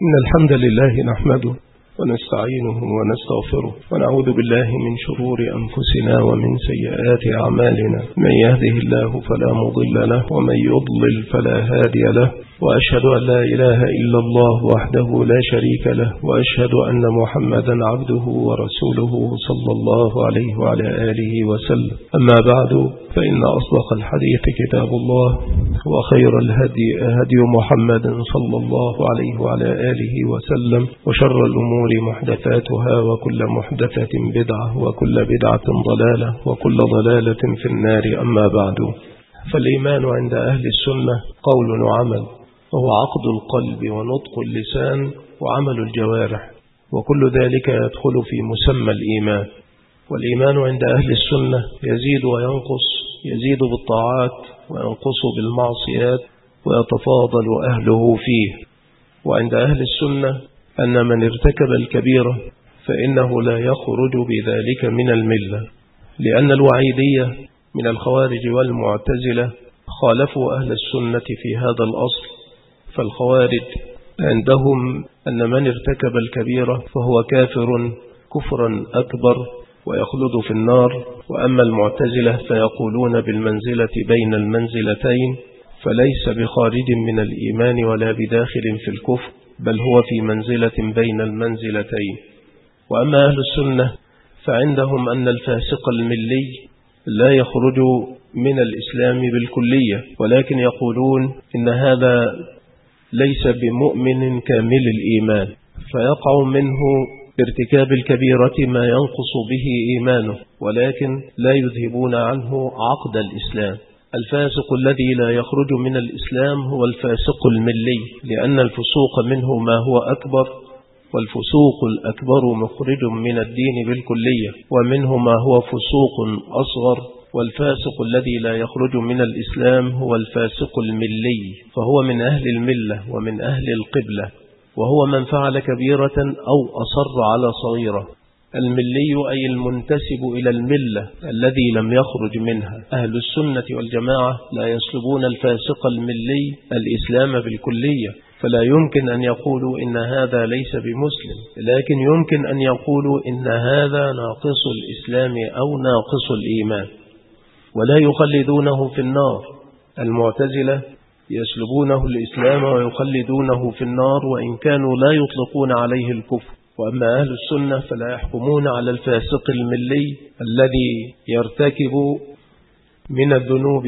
إن الحمد لله نحمده ونستعينه ونستغفره ونعوذ بالله من شرور أنفسنا ومن سيئات أعمالنا. من يهده الله فلا مضل له ومن يضلل فلا هادي له، وأشهد أن لا إله إلا الله وحده لا شريك له، وأشهد أن محمدا عبده ورسوله صلى الله عليه وعلى آله وسلم. أما بعد، فإن أصدق الحديث كتاب الله، وخير الهدي هدي محمد صلى الله عليه وعلى آله وسلم، وشر الأمور محدثاتها، وكل محدثة بدعة، وكل بدعة ضلالة، وكل ضلالة في النار. أما بعد، فالإيمان عند أهل السنة قول وعمل، وهو عقد القلب ونطق اللسان وعمل الجوارح، وكل ذلك يدخل في مسمى الإيمان. والإيمان عند أهل السنة يزيد وينقص، يزيد بالطاعات وينقص بالمعصيات، ويتفاضل أهله فيه. وعند أهل السنة أن من ارتكب الكبيرة فإنه لا يخرج بذلك من الملة، لأن الوعيدية من الخوارج والمعتزلة خالفوا أهل السنة في هذا الأصل. فالخوارج عندهم أن من ارتكب الكبيرة فهو كافر كفرا أكبر ويخلد في النار، وأما المعتزلة فيقولون بالمنزلة بين المنزلتين، فليس بخارج من الإيمان ولا بداخل في الكفر، بل هو في منزلة بين المنزلتين. وأما أهل السنة فعندهم أن الفاسق الملي لا يخرج من الإسلام بالكلية، ولكن يقولون إن هذا ليس بمؤمن كامل الإيمان، فيقع منه ارتكاب الكبيرة ما ينقص به إيمانه، ولكن لا يذهبون عنه عقد الإسلام. الفاسق الذي لا يخرج من الإسلام هو الفاسق الملي، لأن الفسوق منه ما هو أكبر، والفسوق الأكبر مخرج من الدين بالكلية، ومنه ما هو فسوق أصغر. والفاسق الذي لا يخرج من الإسلام هو الفاسق الملي، فهو من أهل الملة ومن أهل القبلة، وهو من فعل كبيرة أو أصر على صغيرة. الملي أي المنتسب إلى الملة الذي لم يخرج منها. أهل السنة والجماعة لا يسلبون الفاسق الملي الإسلام بالكلية، فلا يمكن أن يقولوا إن هذا ليس بمسلم، لكن يمكن أن يقولوا إن هذا ناقص الإسلام أو ناقص الإيمان، ولا يخلدونه في النار. المعتزلة يسلبونه الإسلام ويخلدونه في النار، وإن كانوا لا يطلقون عليه الكفر. وأما أهل السنة فلا يحكمون على الفاسق الملي الذي يرتكب من الذنوب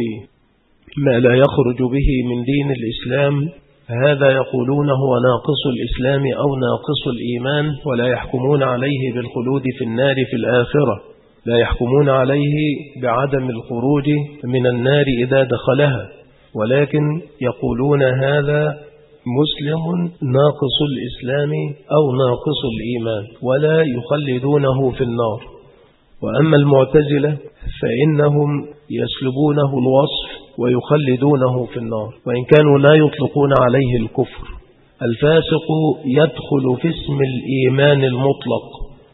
ما لا يخرج به من دين الإسلام، هذا يقولون هو ناقص الإسلام أو ناقص الإيمان، ولا يحكمون عليه بالخلود في النار في الآخرة، لا يحكمون عليه بعدم الخروج من النار إذا دخلها، ولكن يقولون هذا مسلم ناقص الإسلام أو ناقص الإيمان، ولا يخلدونه في النار. وأما المعتزلة فإنهم يسلبونه الوصف ويخلدونه في النار، وإن كانوا لا يطلقون عليه الكفر. الفاسق يدخل في اسم الإيمان المطلق.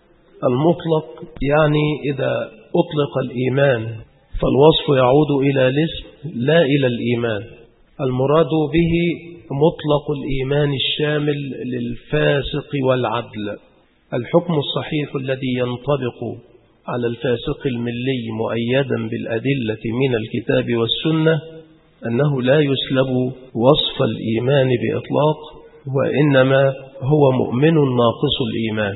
المطلق يعني إذا أطلق الإيمان فالوصف يعود إلى الاسم لا إلى الإيمان. المراد به مطلق الإيمان الشامل للفاسق والعدل. الحكم الصحيح الذي ينطبق على الفاسق الملي مؤيدا بالأدلة من الكتاب والسنة أنه لا يسلب وصف الإيمان بإطلاق، وإنما هو مؤمن ناقص الإيمان.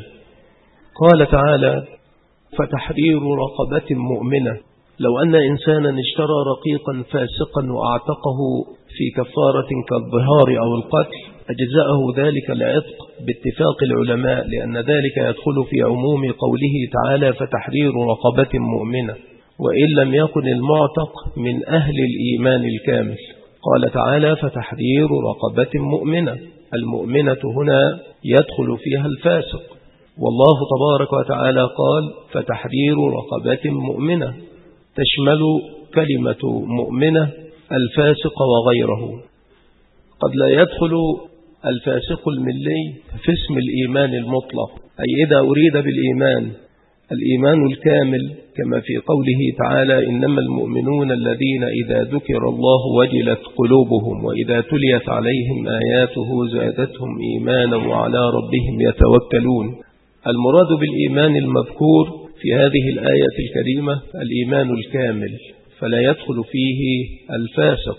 قال تعالى: فتحرير رقبة مؤمنة. لو أن إنسانا اشترى رقيقا فاسقا وأعتقه في كفارة كالظهار أو القتل أجزأه ذلك العتق باتفاق العلماء، لأن ذلك يدخل في عموم قوله تعالى: فتحرير رقبة مؤمنة، وإن لم يكن المعتق من أهل الإيمان الكامل. قال تعالى: فتحرير رقبة مؤمنة. المؤمنة هنا يدخل فيها الفاسق، والله تبارك وتعالى قال: فتحرير رقبة مؤمنة، تشمل كلمة مؤمنة الفاسق وغيره. قد لا يدخل الفاسق الملي في اسم الإيمان المطلق، أي إذا أريد بالإيمان الإيمان الكامل كما في قوله تعالى إنما المؤمنون الذين إذا ذكر الله وجلت قلوبهم وإذا تليت عليهم آياته زادتهم إيمانا وعلى ربهم يتوكلون. المراد بالإيمان المذكور في هذه الآية الكريمة الإيمان الكامل، فلا يدخل فيه الفاسق.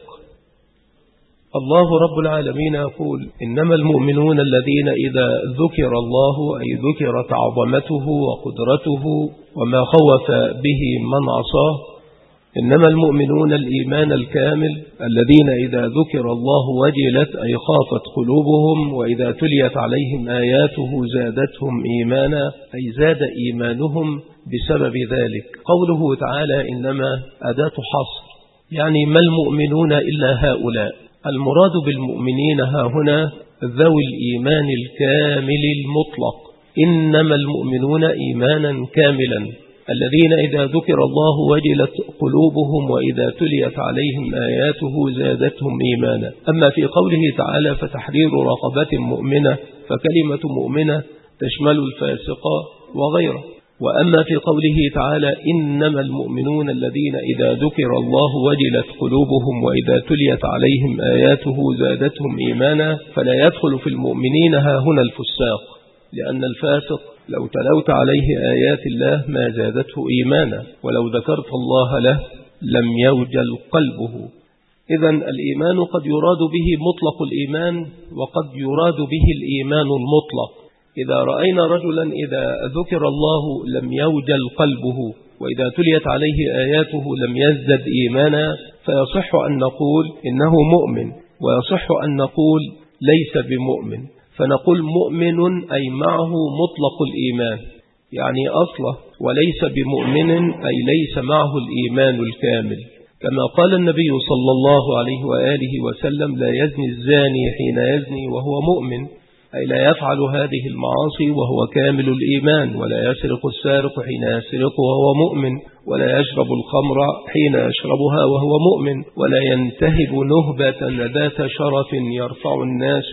الله رب العالمين يقول إنما المؤمنون الذين إذا ذكر الله أي ذكرت عظمته وقدرته وما خوف به من عصاه. إنما المؤمنون الإيمان الكامل الذين إذا ذكر الله وجلت أي خافت قلوبهم وإذا تليت عليهم آياته زادتهم إيمانا أي زاد إيمانهم بسبب ذلك. قوله تعالى إنما أداة حصر، يعني ما المؤمنون إلا هؤلاء. المراد بالمؤمنين ها هنا ذوي الإيمان الكامل المطلق. إنما المؤمنون إيمانا كاملا الذين إذا ذكر الله وجلت قلوبهم وإذا تليت عليهم آياته زادتهم إيمانا. أما في قوله تعالى فتحرير رقبة مؤمنة فكلمة مؤمنة تشمل الفاسق وغيره. وأما في قوله تعالى إنما المؤمنون الذين إذا ذكر الله وجلت قلوبهم وإذا تليت عليهم آياته زادتهم إيمانا فلا يدخل في المؤمنين ها هنا الفساق، لأن الفاسق لو تلوت عليه آيات الله ما زادته إيمانا، ولو ذكرت الله له لم يوجل قلبه. إذن الإيمان قد يراد به مطلق الإيمان وقد يراد به الإيمان المطلق. إذا رأينا رجلا إذا ذكر الله لم يوجل قلبه وإذا تليت عليه آياته لم يزدد إيمانا فيصح أن نقول إنه مؤمن، ويصح أن نقول ليس بمؤمن. فنقول مؤمن أي معه مطلق الإيمان، يعني أصله، وليس بمؤمن أي ليس معه الإيمان الكامل. كما قال النبي صلى الله عليه وآله وسلم لا يزني الزاني حين يزني وهو مؤمن، أي لا يفعل هذه المعاصي وهو كامل الإيمان، ولا يسرق السارق حين يسرق وهو مؤمن، ولا يشرب الخمر حين يشربها وهو مؤمن، ولا ينتهب نهبة ذات شرف يرفع الناس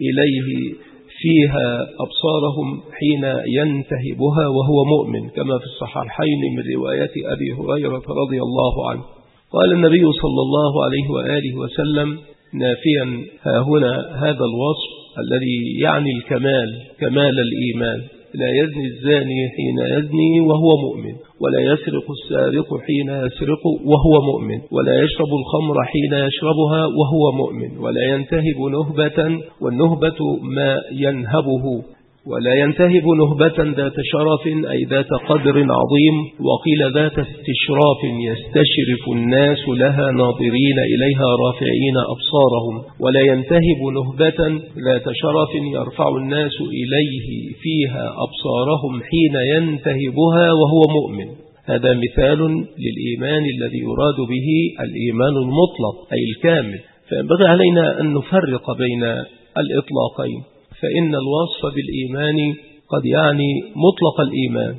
إليه فيها أبصارهم حين ينتهبها وهو مؤمن، كما في الصحيحين من رواية أبي هريرة رضي الله عنه. قال النبي صلى الله عليه وآله وسلم نافيا ها هنا هذا الوصف الذي يعني الكمال، كمال الإيمان: لا يزني الزاني حين يزني وهو مؤمن، ولا يسرق السارق حين يسرق وهو مؤمن، ولا يشرب الخمر حين يشربها وهو مؤمن، ولا ينتهب نهبة، والنهبة ما ينهبه، ولا ينتهب نهبة ذات شرف أي ذات قدر عظيم، وقيل ذات استشراف يستشرف الناس لها ناظرين إليها رافعين أبصارهم، ولا ينتهب نهبة ذات شرف يرفع الناس إليه فيها أبصارهم حين ينتهبها وهو مؤمن. هذا مثال للإيمان الذي يراد به الإيمان المطلق أي الكامل. فينبغي علينا أن نفرق بين الإطلاقين، فإن الوصف بالإيمان قد يعني مطلق الإيمان،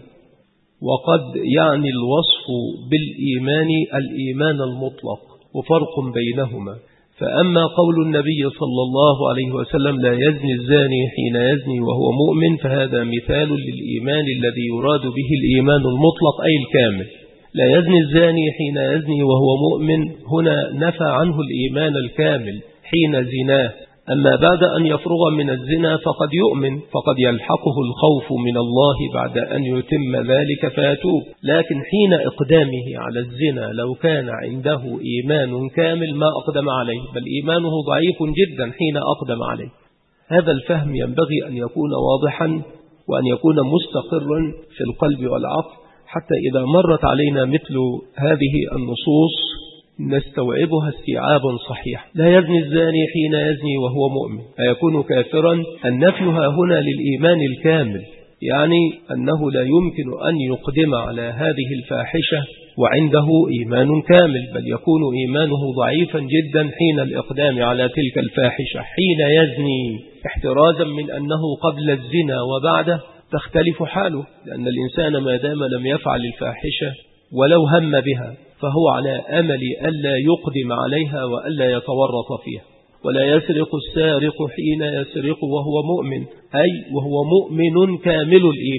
وقد يعني الوصف بالإيمان الإيمان المطلق، وفرق بينهما. فأما قول النبي صلى الله عليه وسلم لا يزني الزاني حين يزني وهو مؤمن، فهذا مثال للإيمان الذي يراد به الإيمان المطلق أي الكامل. لا يزني الزاني حين يزني وهو مؤمن هنا نفى عنه الإيمان الكامل حين زناه. أما بعد أن يفرغ من الزنا فقد يؤمن، فقد يلحقه الخوف من الله بعد أن يتم ذلك فيتوب. لكن حين إقدامه على الزنا لو كان عنده إيمان كامل ما أقدم عليه، بل إيمانه ضعيف جدا حين أقدم عليه. هذا الفهم ينبغي أن يكون واضحا وأن يكون مستقرا في القلب والعقل، حتى إذا مرت علينا مثل هذه النصوص نستوعبها استيعابا صحيح. لا يزني الزاني حين يزني وهو مؤمن أيكون كافرا؟ النفي ها هنا للإيمان الكامل، يعني أنه لا يمكن أن يقدم على هذه الفاحشة وعنده إيمان كامل، بل يكون إيمانه ضعيفا جدا حين الإقدام على تلك الفاحشة حين يزني، احترازا من أنه قبل الزنا وبعده تختلف حاله، لأن الإنسان ما دام لم يفعل الفاحشة ولو هم بها فهو على أمل ألا يقدم عليها وألا يتورط فيها. ولا يسرق السارق حين يسرق وهو مؤمن، أي وهو مؤمن كامل الإيمان.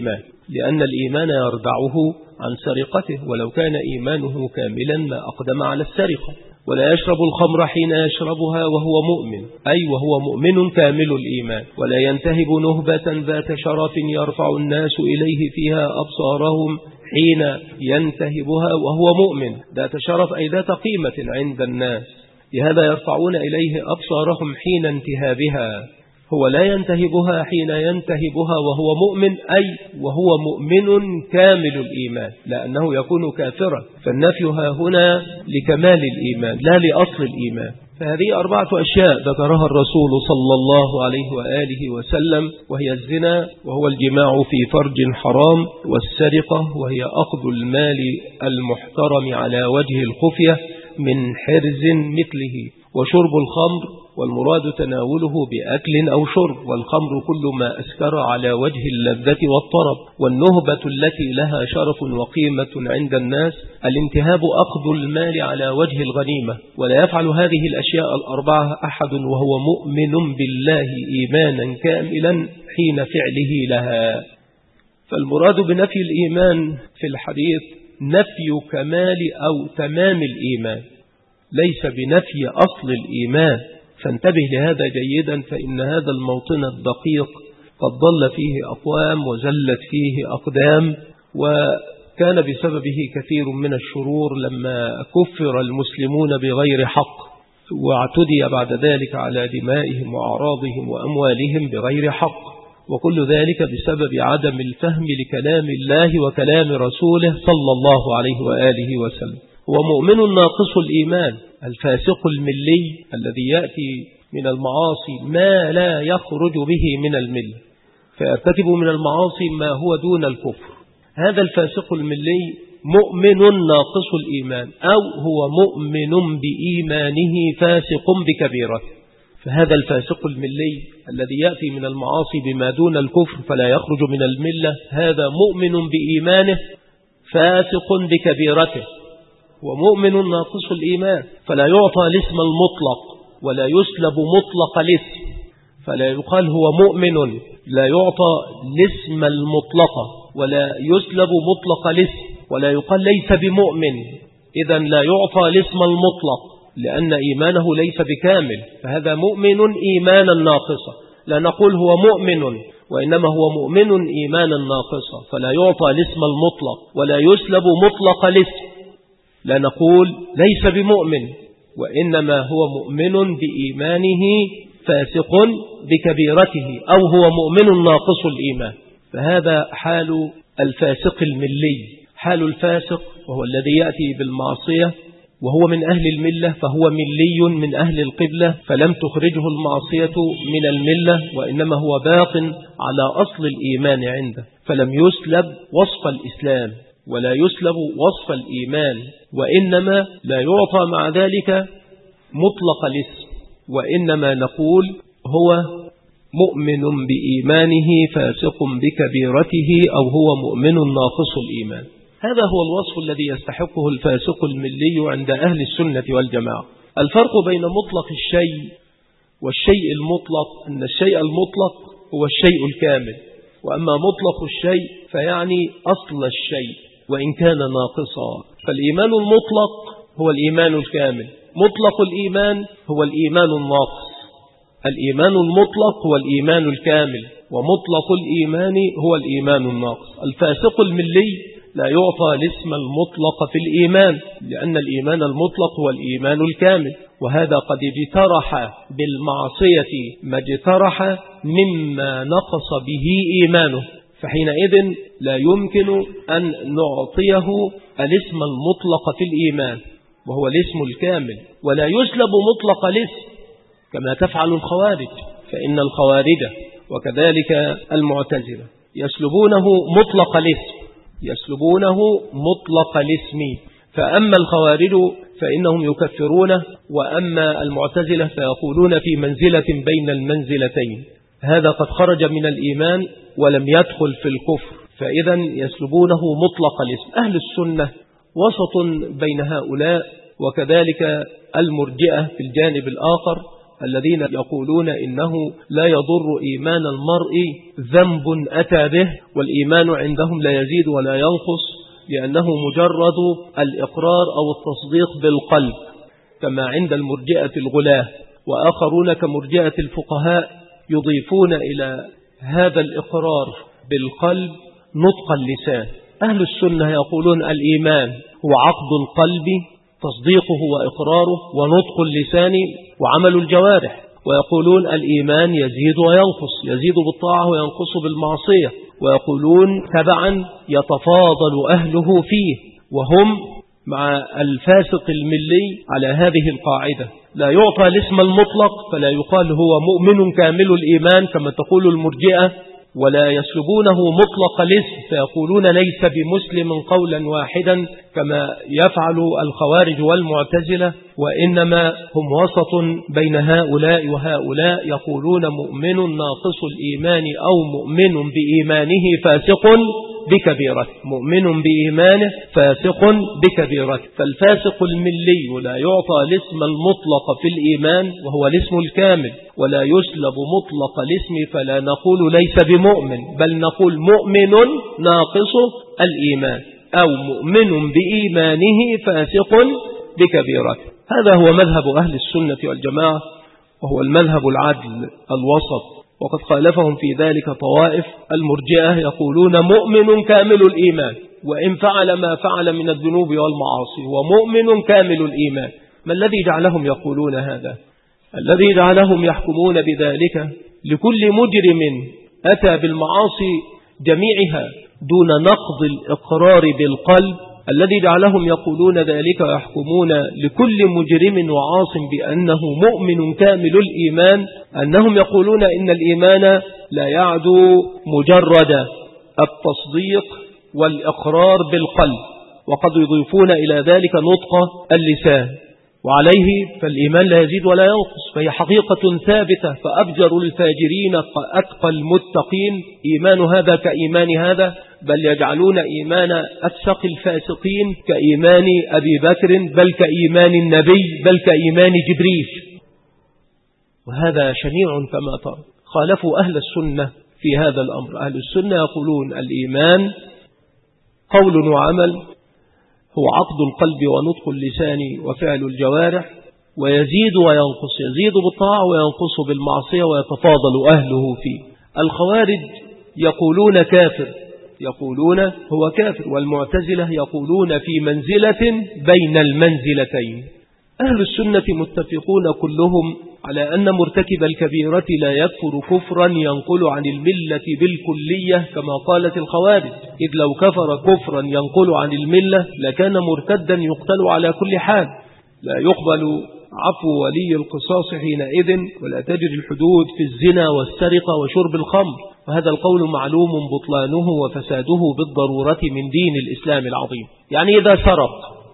لأن الإيمان يردعه عن سرقته، ولو كان إيمانه كاملا ما أقدم على السرقة. ولا يشرب الخمر حين يشربها وهو مؤمن، أي وهو مؤمن كامل الإيمان. ولا ينتهب نهبة ذات شرف يرفع الناس إليه فيها أبصارهم حين ينتهبها وهو مؤمن، ذات شرف أي ذات قيمة عند الناس، لهذا يرفعون إليه أبصارهم حين انتهابها. هو لا ينتهبها حين ينتهبها وهو مؤمن، أي وهو مؤمن كامل الإيمان، لأنه يكون كافرا. فالنفي هنا لكمال الإيمان لا لأصل الإيمان. فهذه 4 أشياء ذكرها الرسول صلى الله عليه وآله وسلم، وهي الزنا وهو الجماع في فرج حرام، والسرقة وهي أخذ المال المحترم على وجه الخفية من حرز مثله، وشرب الخمر والمراد تناوله بأكل أو شرب، والخمر كل ما أسكر على وجه اللذة والطرب. والنهبة التي لها شرف وقيمة عند الناس الانتهاب أخذ المال على وجه الغنيمة. ولا يفعل هذه الأشياء 4 أحد وهو مؤمن بالله إيمانا كاملا حين فعله لها. فالمراد بنفي الإيمان في الحديث نفي كمال أو تمام الإيمان، ليس بنفي أصل الإيمان. فانتبه لهذا جيدا، فإن هذا الموطن الدقيق قد ضل فيه أقوام وزلت فيه أقدام، وكان بسببه كثير من الشرور لما كفر المسلمون بغير حق، واعتدي بعد ذلك على دمائهم وأعراضهم وأموالهم بغير حق، وكل ذلك بسبب عدم الفهم لكلام الله وكلام رسوله صلى الله عليه وآله وسلم. ومؤمن ناقص الإيمان الفاسق الملي الذي يأتي من المعاصي ما لا يخرج به من الملة، فيرتكب من المعاصي ما هو دون الكفر. هذا الفاسق الملي مؤمن ناقص الإيمان، أو هو مؤمن بإيمانه فاسق بكبيرة. فهذا الفاسق الملي الذي يأتي من المعاصي بما دون الكفر فلا يخرج من الملة، هذا مؤمن بإيمانه فاسق بكبيرته، ومؤمن ناقص الإيمان، فلا يعطى الاسم المطلق ولا يسلب مطلق الاسم. فلا يقال هو مؤمن، لا يعطى الاسم المطلق ولا يسلب مطلق الاسم، ولا يقال ليس بمؤمن، إذن لا يعطى الاسم المطلق لأن إيمانه ليس بكامل، فهذا مؤمن إيمانا ناقصا. لا نقول هو مؤمن، وإنما هو مؤمن إيمانا ناقصا، فلا يعطى الاسم المطلق ولا يسلب مطلق الاسم. لا نقول ليس بمؤمن، وإنما هو مؤمن بإيمانه فاسق بكبيرته، أو هو مؤمن ناقص الإيمان. فهذا حال الفاسق الملي. حال الفاسق وهو الذي يأتي بالمعصية وهو من أهل الملة، فهو ملي من أهل القبلة، فلم تخرجه المعصية من الملة، وإنما هو باق على أصل الإيمان عنده، فلم يسلب وصف الإسلام ولا يسلب وصف الإيمان، وإنما لا يعطى مع ذلك مطلق الاسم، وإنما نقول هو مؤمن بإيمانه فاسق بكبيرته، أو هو مؤمن ناقص الإيمان. هذا هو الوصف الذي يستحقه الفاسق الملي عند أهل السنة والجماعة. الفرق بين مطلق الشيء والشيء المطلق أن الشيء المطلق هو الشيء الكامل، وأما مطلق الشيء فيعني أصل الشيء وإن كان ناقصا. فالإيمان المطلق هو الإيمان الكامل، مطلق الإيمان هو الإيمان الناقص. الإيمان المطلق هو الإيمان الكامل، ومطلق الإيمان هو الإيمان الناقص. الفاسق الملي لا يعطى الاسم المطلق في الإيمان، لأن الإيمان المطلق هو الإيمان الكامل، وهذا قد اجترح بالمعصية ما اجترح مما نقص به إيمانه، فحينئذ لا يمكن أن نعطيه الاسم المطلق في الإيمان وهو الاسم الكامل، ولا يسلب مطلق الاسم كما تفعل الخوارج. فإن الخوارج وكذلك المعتزلة يسلبونه مطلق الاسم، يسلبونه مطلق الاسم. فأما الخوارج فإنهم يكفرونه، وأما المعتزلة فيقولون في منزلة بين المنزلتين، هذا قد خرج من الإيمان ولم يدخل في الكفر، فإذا يسلبونه مطلق الاسم. أهل السنة وسط بين هؤلاء، وكذلك المرجئة في الجانب الآخر الذين يقولون إنه لا يضر إيمان المرء ذنب أتى به، والإيمان عندهم لا يزيد ولا ينقص، لأنه مجرد الإقرار أو التصديق بالقلب، كما عند المرجئة الغلاة. وآخرون كمرجئة الفقهاء يضيفون إلى هذا الإقرار بالقلب نطق اللسان. أهل السنة يقولون الإيمان هو عقد القلب، تصديقه وإقراره، ونطق اللسان وعمل الجوارح. ويقولون الإيمان يزيد وينقص، يزيد بالطاعة وينقص بالمعصية. ويقولون تبعا يتفاضل أهله فيه، وهم مع الفاسق الملي على هذه القاعدة: لا يعطى الاسم المطلق فلا يقال هو مؤمن كامل الإيمان كما تقول المرجئة، ولا يسلبونه مطلق الاسم فيقولون ليس بمسلم قولا واحدا كما يفعل الخوارج والمعتزلة، وإنما هم وسط بين هؤلاء وهؤلاء، يقولون مؤمن ناقص الإيمان أو مؤمن بإيمانه فاسق بكبيرة، مؤمن بإيمانه فاسق بكبيرة. فالفاسق الملي لا يعطى الاسم المطلق في الإيمان وهو الاسم الكامل، ولا يسلب مطلق الاسم فلا نقول ليس بمؤمن، بل نقول مؤمن ناقص الإيمان أو مؤمن بإيمانه فاسق بكبيرة. هذا هو مذهب أهل السنة والجماعة، وهو المذهب العدل الوسط. وقد خالفهم في ذلك طوائف المرجئة يقولون مؤمن كامل الإيمان، وإن فعل ما فعل من الذنوب والمعاصي ومؤمن كامل الإيمان. ما الذي جعلهم يقولون هذا؟ الذي جعلهم يحكمون بذلك لكل مجرم أتى بالمعاصي جميعها دون نقض الإقرار بالقلب، الذي جعلهم يقولون ذلك ويحكمون لكل مجرم وعاص بأنه مؤمن كامل الإيمان، أنهم يقولون إن الإيمان لا يعدو مجرد التصديق والإقرار بالقلب، وقد يضيفون إلى ذلك نطق اللسان، وعليه فالإيمان لا يزيد ولا ينقص، فهي حقيقة ثابتة. فأبجر الفاجرين أتقى المتقين إيمان هذا كإيمان هذا، بل يجعلون إيمان أفسق الفاسقين كإيمان أبي بكر، بل كإيمان النبي، بل كإيمان جبريل. وهذا شنيع كما ترى. خالفوا أهل السنة في هذا الأمر. أهل السنة يقولون الإيمان قول وعمل، هو عقد القلب ونطق اللسان وفعل الجوارح، ويزيد وينقص، يزيد بالطاعة وينقص بالمعصية، ويتفاضل أهله فيه. الخوارج يقولون كافر، يقولون هو كافر، والمعتزلة يقولون في منزلة بين المنزلتين. أهل السنة متفقون كلهم على أن مرتكب الكبيرة لا يكفر كفرا ينقل عن الملة بالكلية كما قالت الخوارج، إذ لو كفر كفرا ينقل عن الملة لكان مرتدا يقتل على كل حال. لا يقبل عفو ولي القصاص حينئذ، ولا تجري الحدود في الزنا والسرقة وشرب الخمر. وهذا القول معلوم بطلانه وفساده بالضرورة من دين الإسلام العظيم. يعني إذا سرق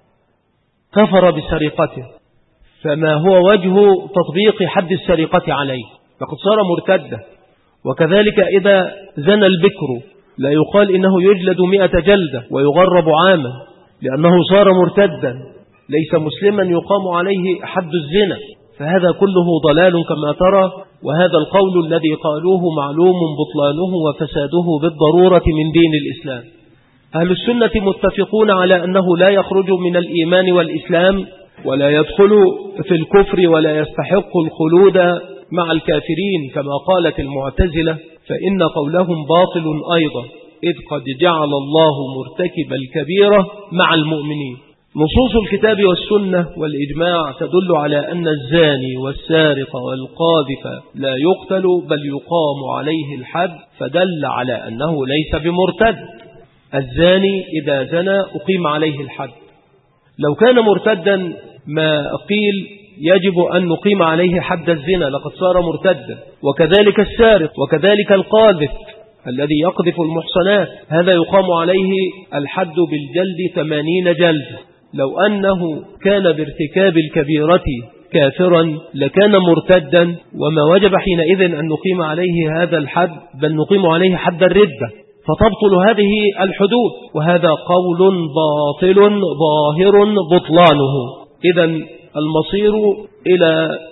كفر بسرقته، فما هو وجه تطبيق حد السرقة عليه؟ فقد صار مرتدا. وكذلك إذا زنى البكر لا يقال إنه يجلد 100 جلدة ويغرب عاما، لأنه صار مرتدا ليس مسلما يقام عليه حد الزنا. فهذا كله ضلال كما ترى، وهذا القول الذي قالوه معلوم بطلانه وفساده بالضرورة من دين الإسلام. أهل السنة متفقون على أنه لا يخرج من الإيمان والإسلام، ولا يدخل في الكفر، ولا يستحق الخلود مع الكافرين كما قالت المعتزلة، فإن قولهم باطل أيضا، إذ قد جعل الله مرتكب الكبيرة مع المؤمنين. نصوص الكتاب والسنة والإجماع تدل على أن الزاني والسارق والقاذف لا يقتل بل يقام عليه الحد، فدل على أنه ليس بمرتد. الزاني إذا زنى أقيم عليه الحد. لو كان مرتدا ما قيل يجب أن نقيم عليه حد الزنا، لقد صار مرتدا. وكذلك السارق، وكذلك القاذف الذي يقذف المحصنات، هذا يقام عليه الحد بالجلد 80 جلد. لو أنه كان بارتكاب الكبيرة كافرا لكان مرتدا، وما وجب حينئذ أن نقيم عليه هذا الحد، بل نقيم عليه حد الردة، فتبطل هذه الحدود. وهذا قول باطل ظاهر بطلانه. إذن المصير إلى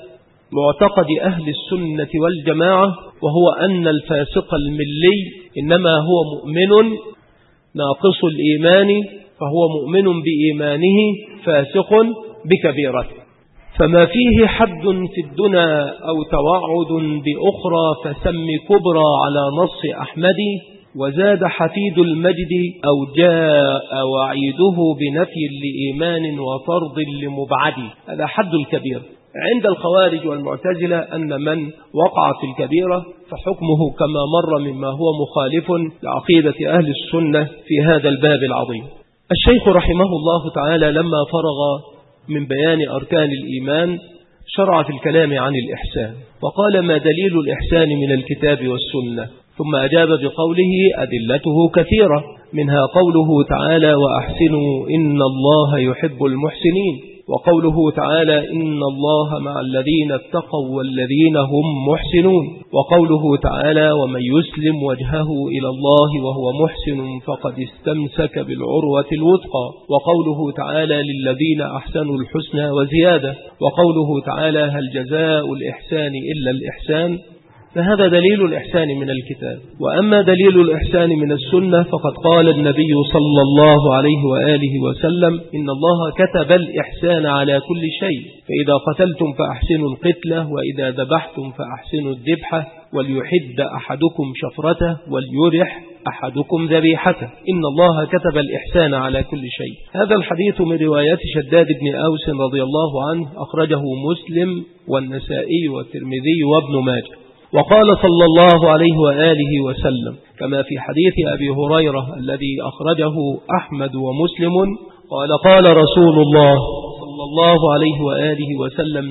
معتقد أهل السنة والجماعة، وهو أن الفاسق الملي إنما هو مؤمن ناقص الإيمان، فهو مؤمن بإيمانه فاسق بكبيرته. فما فيه حد في الدنا أو توعد بأخرى فسم كبرى على نص أحمد، وزاد حفيد المجد أو جاء وعيده بنفي لإيمان وطرد لمبعد. هذا حد الكبير عند الخوارج والمعتزلة، أن من وقع في الكبيرة فحكمه كما مر مما هو مخالف لعقيدة أهل السنة في هذا الباب العظيم. الشيخ رحمه الله تعالى لما فرغ من بيان أركان الإيمان شرع في الكلام عن الإحسان، وقال: ما دليل الإحسان من الكتاب والسنة؟ ثم أجاب بقوله: أدلته كثيرة، منها قوله تعالى: وأحسنوا إن الله يحب المحسنين، وقوله تعالى: إن الله مع الذين اتقوا والذين هم محسنون، وقوله تعالى: ومن يسلم وجهه إلى الله وهو محسن فقد استمسك بالعروة الوثقى، وقوله تعالى: للذين أحسنوا الحسنى وزيادة، وقوله تعالى: هل جزاء الإحسان إلا الإحسان. فهذا دليل الإحسان من الكتاب. وأما دليل الإحسان من السنة فقد قال النبي صلى الله عليه وآله وسلم: إن الله كتب الإحسان على كل شيء، فإذا قتلتم فأحسنوا القتلة، وإذا ذبحتم فأحسنوا الذبحة، وليحد أحدكم شفرته، وليرح أحدكم ذبيحته، إن الله كتب الإحسان على كل شيء. هذا الحديث من روايات شداد بن أوس رضي الله عنه، أخرجه مسلم والنسائي والترمذي وابن ماجه. وقال صلى الله عليه وآله وسلم كما في حديث أبي هريرة الذي أخرجه أحمد ومسلم قال: قال رسول الله صلى الله عليه وآله وسلم: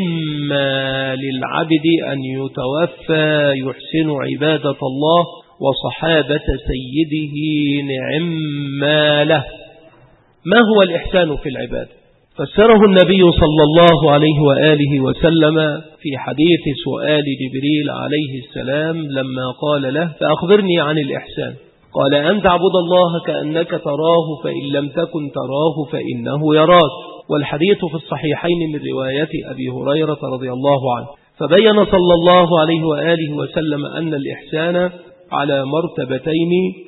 نعم للعبد أن يتوفى يحسن عبادة الله وصحابة سيده نعم له. ما هو الإحسان في العبادة؟ فسره النبي صلى الله عليه وآله وسلم في حديث سؤال جبريل عليه السلام لما قال له: فأخبرني عن الإحسان. قال: أن تعبد الله كأنك تراه، فإن لم تكن تراه فإنه يراك. والحديث في الصحيحين من رواية أبي هريرة رضي الله عنه. فبين صلى الله عليه وآله وسلم أن الإحسان على مرتبتين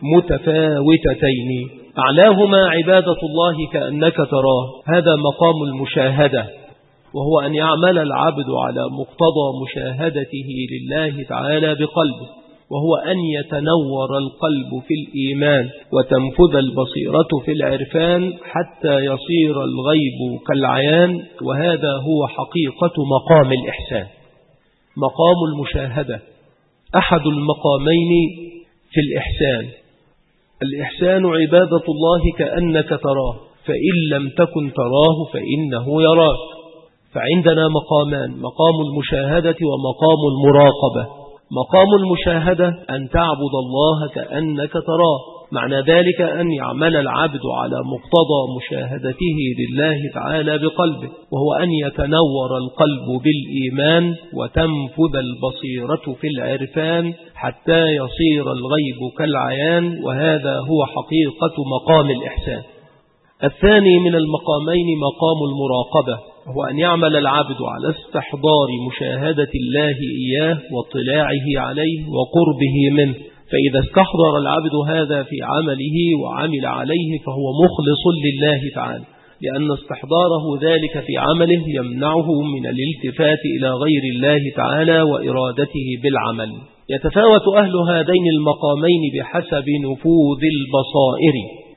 متفاوتتين، أعلاهما عبادة الله كأنك تراه، هذا مقام المشاهدة، وهو أن يعمل العبد على مقتضى مشاهدته لله تعالى بقلبه، وهو أن يتنور القلب في الإيمان وتنفذ البصيرة في العرفان حتى يصير الغيب كالعيان، وهذا هو حقيقة مقام الإحسان. مقام المشاهدة أحد المقامين في الإحسان. الإحسان عبادة الله كأنك تراه، فإن لم تكن تراه فإنه يراك. فعندنا مقامان: مقام المشاهدة ومقام المراقبة. مقام المشاهدة أن تعبد الله كأنك تراه، معنى ذلك أن يعمل العبد على مقتضى مشاهدته لله تعالى بقلبه، وهو أن يتنور القلب بالإيمان وتنفذ البصيرة في العرفان حتى يصير الغيب كالعيان، وهذا هو حقيقة مقام الإحسان. الثاني من المقامين مقام المراقبة، هو أن يعمل العبد على استحضار مشاهدة الله إياه واطلاعه عليه وقربه منه، فإذا استحضر العبد هذا في عمله وعمل عليه فهو مخلص لله تعالى، لأن استحضاره ذلك في عمله يمنعه من الالتفات إلى غير الله تعالى وإرادته بالعمل. يتفاوت أهل هذين المقامين بحسب نفوذ البصائر.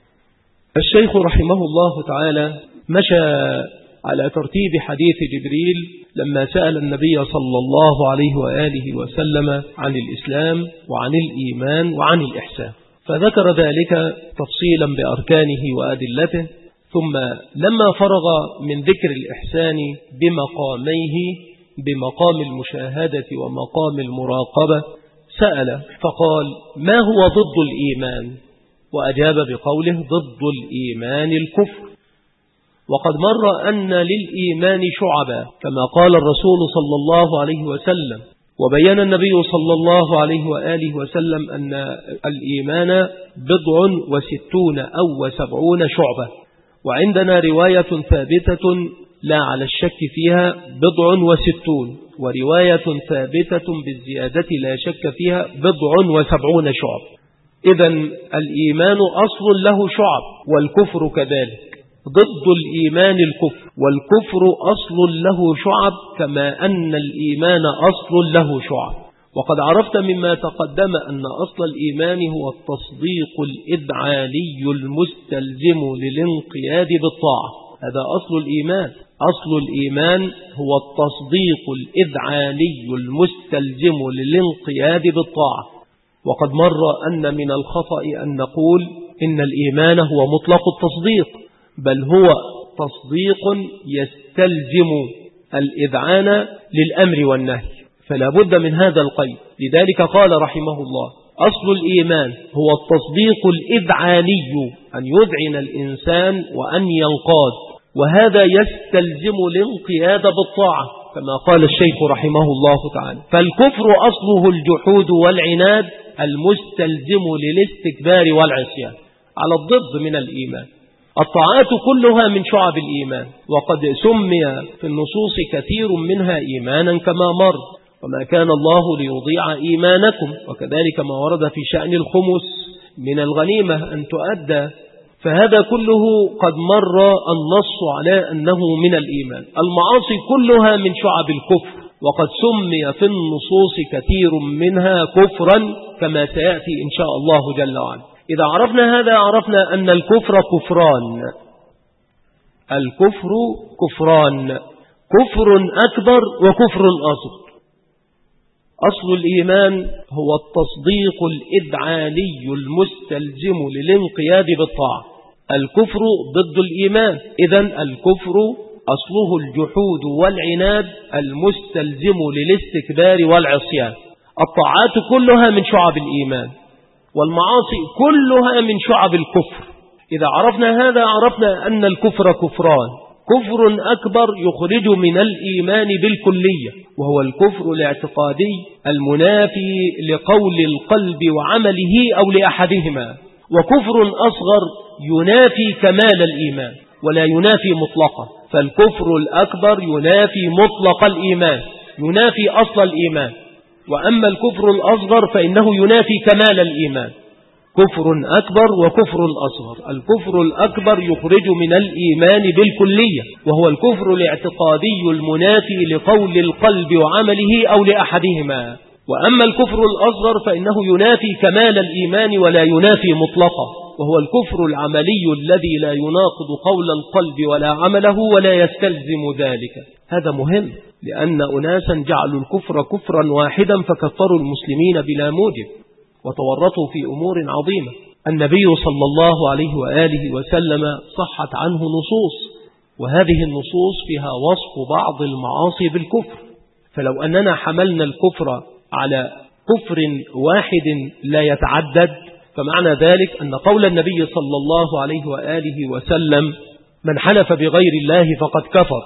الشيخ رحمه الله تعالى مشى على ترتيب حديث جبريل لما سأل النبي صلى الله عليه وآله وسلم عن الإسلام وعن الإيمان وعن الإحسان، فذكر ذلك تفصيلا بأركانه وأدلته. ثم لما فرغ من ذكر الإحسان بمقاميه، بمقام المشاهدة ومقام المراقبة، سأل فقال: ما هو ضد الإيمان؟ وأجاب بقوله: ضد الإيمان الكفر. وقد مر أن للإيمان شعبا كما قال الرسول صلى الله عليه وسلم، وبين النبي صلى الله عليه وآله وسلم أن الإيمان 67 أو 70 شعبة. وعندنا رواية ثابتة لا على الشك فيها 67، ورواية ثابتة بالزيادة لا شك فيها 77 شعب. إذن الإيمان أصل له شعب، والكفر كذلك، ضد الإيمان الكفر، والكفر أصل له شعب كما أن الإيمان أصل له شعب. وقد عرفت مما تقدم أن أصل الإيمان هو التصديق الإذعاني المستلزم للانقياد بالطاعة. هذا أصل الإيمان. أصل الإيمان هو التصديق الإذعاني المستلزم للانقياد بالطاعة. وقد مر أن من الخطأ أن نقول إن الإيمان هو مطلق التصديق، بل هو تصديق يستلزم الإذعان للأمر والنهي، فلا بد من هذا القيد. لذلك قال رحمه الله: أصل الإيمان هو التصديق الإذعاني، أن يذعن الإنسان وأن ينقاد، وهذا يستلزم الانقياد بالطاعة كما قال الشيخ رحمه الله تعالى. فالكفر أصله الجحود والعناد المستلزم للاستكبار والعصيان، على الضد من الإيمان. الطاعات كلها من شعب الإيمان، وقد سمي في النصوص كثير منها إيمانا كما مر: وما كان الله ليضيع إيمانكم، وكذلك ما ورد في شأن الخمس من الغنيمة أن تؤدى. فهذا كله قد مر النص على أنه من الإيمان. المعاصي كلها من شعب الكفر، وقد سمي في النصوص كثير منها كفرا كما سيأتي إن شاء الله جل وعلا. إذا عرفنا هذا عرفنا أن الكفر كفران. الكفر كفران: كفر أكبر وكفر أصغر. أصل الإيمان هو التصديق الإذعاني المستلزم للانقياد بالطاعة. الكفر ضد الإيمان، إذن الكفر أصله الجحود والعناد المستلزم للاستكبار والعصيان. الطاعات كلها من شعب الإيمان، والمعاصي كلها من شعب الكفر. إذا عرفنا هذا عرفنا أن الكفر كفران: كفر أكبر يخرج من الإيمان بالكلية، وهو الكفر الاعتقادي المنافي لقول القلب وعمله أو لأحدهما، وكفر أصغر ينافي كمال الإيمان ولا ينافي مطلقه. فالكفر الأكبر ينافي مطلق الإيمان، ينافي أصل الإيمان، وأما الكفر الأصغر فإنه ينافي كمال الإيمان. كفر أكبر وكفر أصغر: الكفر الأكبر يخرج من الإيمان بالكلية، وهو الكفر الاعتقادي المنافي لقول القلب وعمله أو لأحدهما. وأما الكفر الأصغر فإنه ينافي كمال الإيمان ولا ينافي مطلقه، وهو الكفر العملي الذي لا يناقض قول القلب ولا عمله ولا يستلزم ذلك. هذا مهم، لأن أناسا جعلوا الكفر كفرا واحدا فكفروا المسلمين بلا موجب، وتورطوا في أمور عظيمة. النبي صلى الله عليه وآله وسلم صحت عنه نصوص، وهذه النصوص فيها وصف بعض المعاصي بالكفر. فلو أننا حملنا الكفر على كفر واحد لا يتعدد، فمعنى ذلك أن قول النبي صلى الله عليه وآله وسلم: من حلف بغير الله فقد كفر،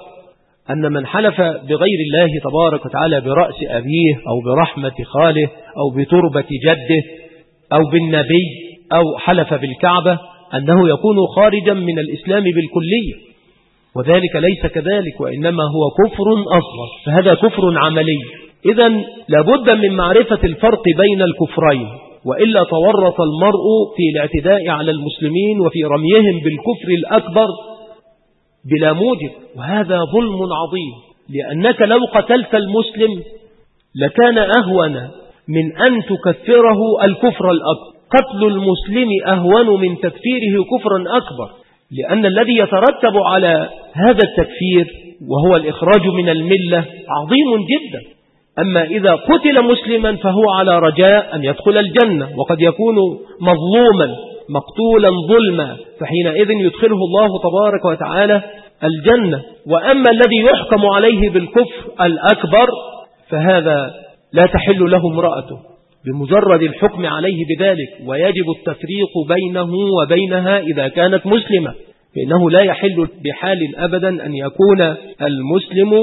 أن من حلف بغير الله تبارك وتعالى برأس أبيه أو برحمة خاله أو بتربة جده أو بالنبي أو حلف بالكعبة أنه يكون خارجا من الإسلام بالكلية، وذلك ليس كذلك، وإنما هو كفر أصغر، فهذا كفر عملي. إذن لابد من معرفة الفرق بين الكفرين، وإلا تورط المرء في الاعتداء على المسلمين وفي رميهم بالكفر الأكبر بلا موجب، وهذا ظلم عظيم، لأنك لو قتلت المسلم لكان أهون من أن تكفره الكفر الأكبر. قتل المسلم أهون من تكفيره كفرا أكبر، لأن الذي يترتب على هذا التكفير وهو الإخراج من الملة عظيم جدا. أما إذا قتل مسلما فهو على رجاء أن يدخل الجنة، وقد يكون مظلوما مقتولا ظلما، فحينئذ يدخله الله تبارك وتعالى الجنة. وأما الذي يحكم عليه بالكفر الأكبر فهذا لا تحل له امرأته بمجرد الحكم عليه بذلك، ويجب التفريق بينه وبينها إذا كانت مسلمة، فإنه لا يحل بحال أبدا أن يكون المسلم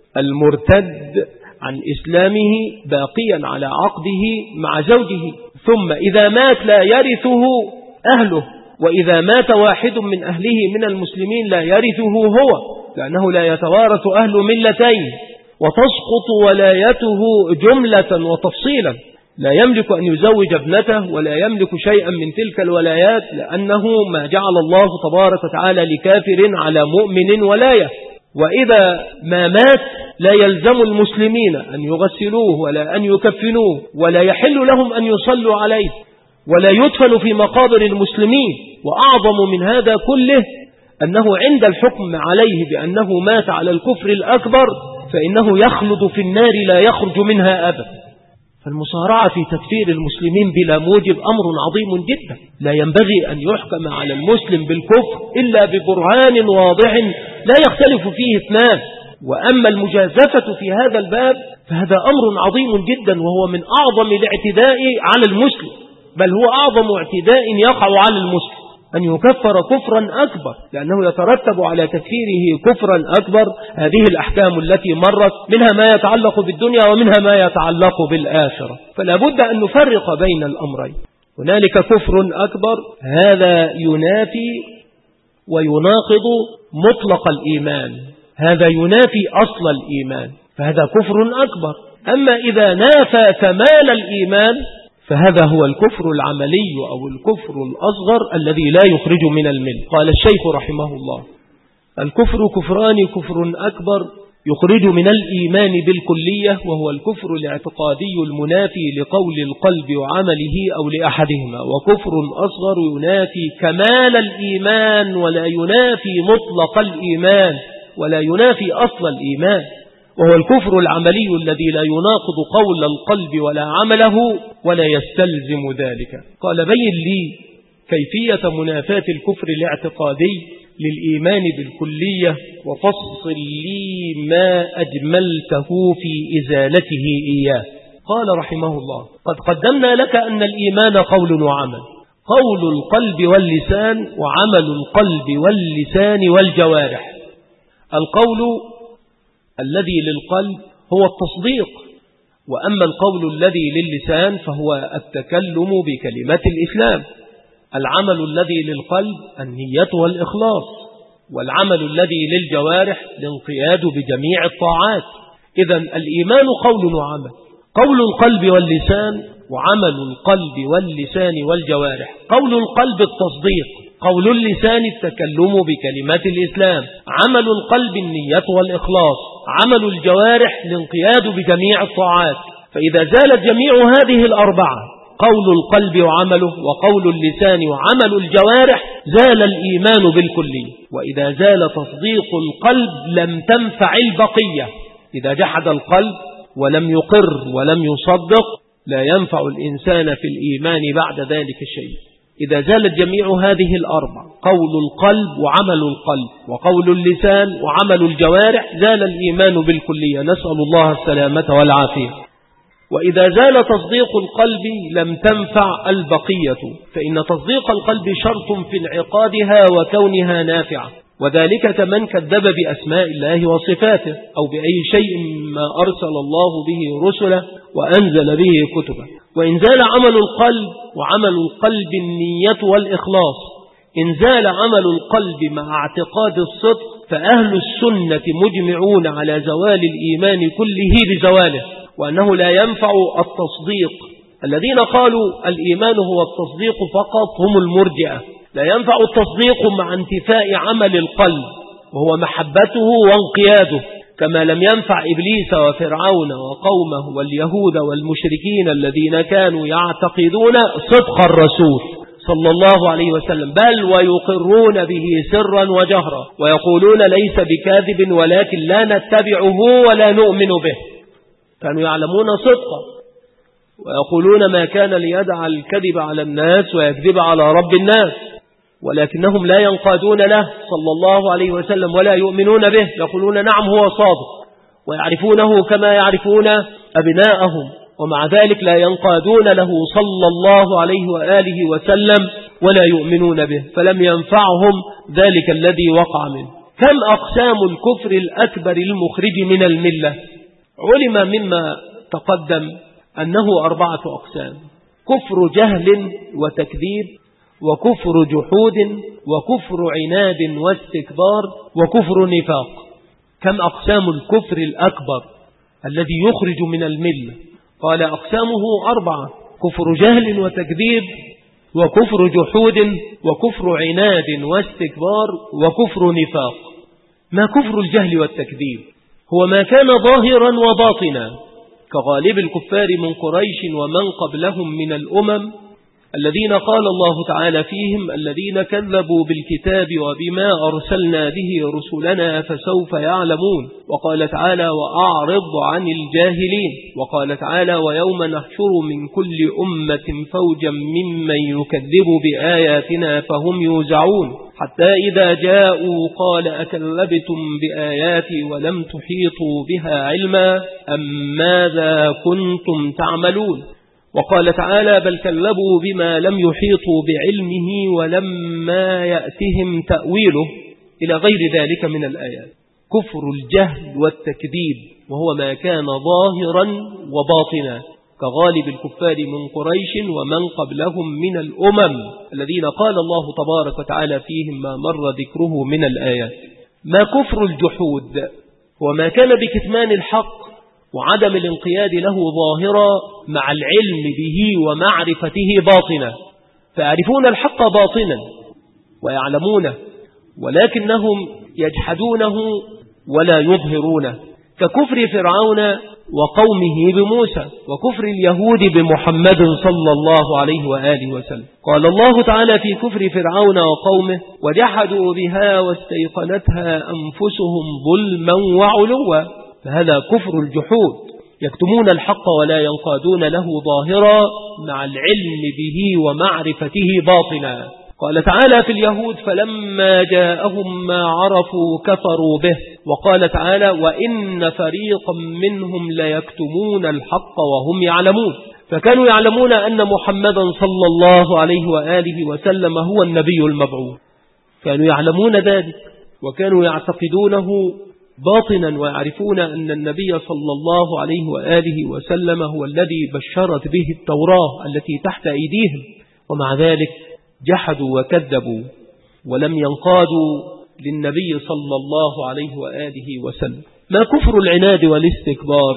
المرتد عن إسلامه باقيا على عقده مع زوجه، ثم إذا مات لا يرثه أهله، وإذا مات واحد من أهله من المسلمين لا يرثه هو، لأنه لا يتوارث أهل ملتين. وتسقط ولايته جملة وتفصيلا، لا يملك أن يزوج ابنته ولا يملك شيئا من تلك الولايات، لأنه ما جعل الله تبارك وتعالى لكافر على مؤمن ولاية. وإذا ما مات لا يلزم المسلمين أن يغسلوه ولا أن يكفنوه، ولا يحل لهم أن يصلوا عليه، ولا يدفن في مقابر المسلمين. وأعظم من هذا كله أنه عند الحكم عليه بأنه مات على الكفر الأكبر فإنه يخلد في النار لا يخرج منها أبدا. فالمصارعة في تكفير المسلمين بلا موجب أمر عظيم جدا، لا ينبغي أن يحكم على المسلم بالكفر إلا ببرهان واضح لا يختلف فيه اثنان. وأما المجازفة في هذا الباب فهذا أمر عظيم جدا، وهو من أعظم الاعتداء على المسلم، بل هو أعظم اعتداء يقع على المسلم أن يكفر كفرا أكبر، لأنه يترتب على تكفيره كفرا أكبر هذه الأحكام التي مرت، منها ما يتعلق بالدنيا ومنها ما يتعلق بالآخرة. فلا بد أن نفرق بين الأمرين. هنالك كفر أكبر هذا ينافي ويناقض مطلق الإيمان، هذا ينافي أصل الإيمان، فهذا كفر أكبر. أما إذا نافى كمال الإيمان فهذا هو الكفر العملي أو الكفر الأصغر الذي لا يخرج من الملة. قال الشيخ رحمه الله: الكفر كفران، كفر أكبر يخرج من الإيمان بالكلية وهو الكفر الاعتقادي المنافي لقول القلب وعمله أو لأحدهما، وكفر أصغر ينافي كمال الإيمان ولا ينافي مطلق الإيمان ولا ينافي أصل الإيمان، وهو الكفر العملي الذي لا يناقض قول القلب ولا عمله ولا يستلزم ذلك. قال: بين لي كيفية منافاة الكفر الاعتقادي للإيمان بالكلية وفصل لي ما أجملته في إزالته إياه. قال رحمه الله: قد قدمنا لك أن الإيمان قول وعمل، قول القلب واللسان وعمل القلب واللسان والجوارح. القول الذي للقلب هو التصديق، وأما القول الذي للسان فهو التكلم بكلمة الإسلام. العمل الذي للقلب النية والإخلاص، والعمل الذي للجوارح الانقياد بجميع الطاعات. إذن الإيمان قول وعمل، قول القلب واللسان وعمل القلب واللسان والجوارح. قول القلب التصديق، قول اللسان التكلم بكلمات الإسلام، عمل القلب النية والإخلاص، عمل الجوارح الانقياد بجميع الطاعات. فإذا زالت جميع هذه الأربعة، قول القلب وعمله وقول اللسان وعمل الجوارح، زال الإيمان بالكلية. وإذا زال تصديق القلب لم تنفع البقية. إذا جحد القلب ولم يقر ولم يصدق لا ينفع الإنسان في الإيمان بعد ذلك الشيء. إذا زالت جميع هذه الأربع، قول القلب وعمل القلب وقول اللسان وعمل الجوارح، زال الإيمان بالكلية، نسأل الله السلامة والعافية. وإذا زال تصديق القلب لم تنفع البقية، فإن تصديق القلب شرط في انعقادها وكونها نافعة، وذلك كمن كذب بأسماء الله وصفاته أو بأي شيء ما أرسل الله به رسله وأنزل به كتبه. وإن زال عمل القلب وعمل القلب النية والإخلاص، إن زال عمل القلب مع اعتقاد الصدق، فأهل السنة مجمعون على زوال الإيمان كله بزواله، وأنه لا ينفع التصديق. الذين قالوا الإيمان هو التصديق فقط هم المرجئة. لا ينفع التصديق مع انتفاء عمل القلب وهو محبته وانقياده، كما لم ينفع إبليس وفرعون وقومه واليهود والمشركين الذين كانوا يعتقدون صدق الرسول صلى الله عليه وسلم، بل ويقرون به سرا وجهرا ويقولون ليس بكاذب ولكن لا نتبعه ولا نؤمن به. كانوا يعلمون صدقه ويقولون ما كان ليدع الكذب على الناس ويكذب على رب الناس، ولكنهم لا ينقادون له صلى الله عليه وسلم ولا يؤمنون به، يقولون نعم هو صادق ويعرفونه كما يعرفون أبناءهم، ومع ذلك لا ينقادون له صلى الله عليه وآله وسلم ولا يؤمنون به، فلم ينفعهم ذلك الذي وقع منه. كم أقسام الكفر الأكبر المخرج من الملة؟ علم مما تقدم أنه 4 أقسام: كفر جهل وتكذيب، وكفر جحود، وكفر عناد واستكبار، وكفر نفاق. كم أقسام الكفر الأكبر؟ الذي يخرج من الملة. قال أقسامه 4: كفر جهل وتكذيب، وكفر جحود، وكفر عناد واستكبار، وكفر نفاق. ما كفر الجهل والتكذيب؟ هو ما كان ظاهرا وباطنا كغالب الكفار من قريش ومن قبلهم من الأمم الذين قال الله تعالى فيهم: الذين كذبوا بالكتاب وبما أرسلنا به رسلنا فسوف يعلمون. وقال تعالى: وأعرض عن الجاهلين. وقال تعالى: ويوم نحشر من كل أمة فوجا ممن يكذب بآياتنا فهم يوزعون حتى إذا جاءوا قال أكذبتم بآياتي ولم تحيطوا بها علما أم ماذا كنتم تعملون. وقال تعالى: بل كذبوا بما لم يحيطوا بعلمه ولما يأتهم تأويله، إلى غير ذلك من الآيات. كفر الجهل والتكذيب وهو ما كان ظاهرا وباطنا كغالب الكفار من قريش ومن قبلهم من الأمم الذين قال الله تبارك وتعالى فيهم ما مر ذكره من الآيات. ما كفر الجحود؟ هو ما كان بكتمان الحق وعدم الانقياد له ظاهرا مع العلم به ومعرفته باطنا، فيعرفون الحق باطنا ويعلمونه ولكنهم يجحدونه ولا يظهرونه، ككفر فرعون وقومه بموسى، وكفر اليهود بمحمد صلى الله عليه وآله وسلم. قال الله تعالى في كفر فرعون وقومه: وجحدوا بها واستيقنتها أنفسهم ظلما وعلوا. فهذا كفر الجحود، يكتمون الحق ولا ينقادون له ظاهرا مع العلم به ومعرفته باطنا. قال تعالى في اليهود: فلما جاءهم ما عرفوا كفروا به. وقال تعالى: وإن فريقا منهم ليكتمون الحق وهم يعلمون. فكانوا يعلمون أن محمدا صلى الله عليه وآله وسلم هو النبي المبعوث، كانوا يعلمون ذلك وكانوا يعتقدونه باطنا ويعرفون أن النبي صلى الله عليه وآله وسلم هو الذي بشرت به التوراة التي تحت أيديهم، ومع ذلك جحدوا وكذبوا ولم ينقادوا للنبي صلى الله عليه وآله وسلم. ما كفر العناد والاستكبار؟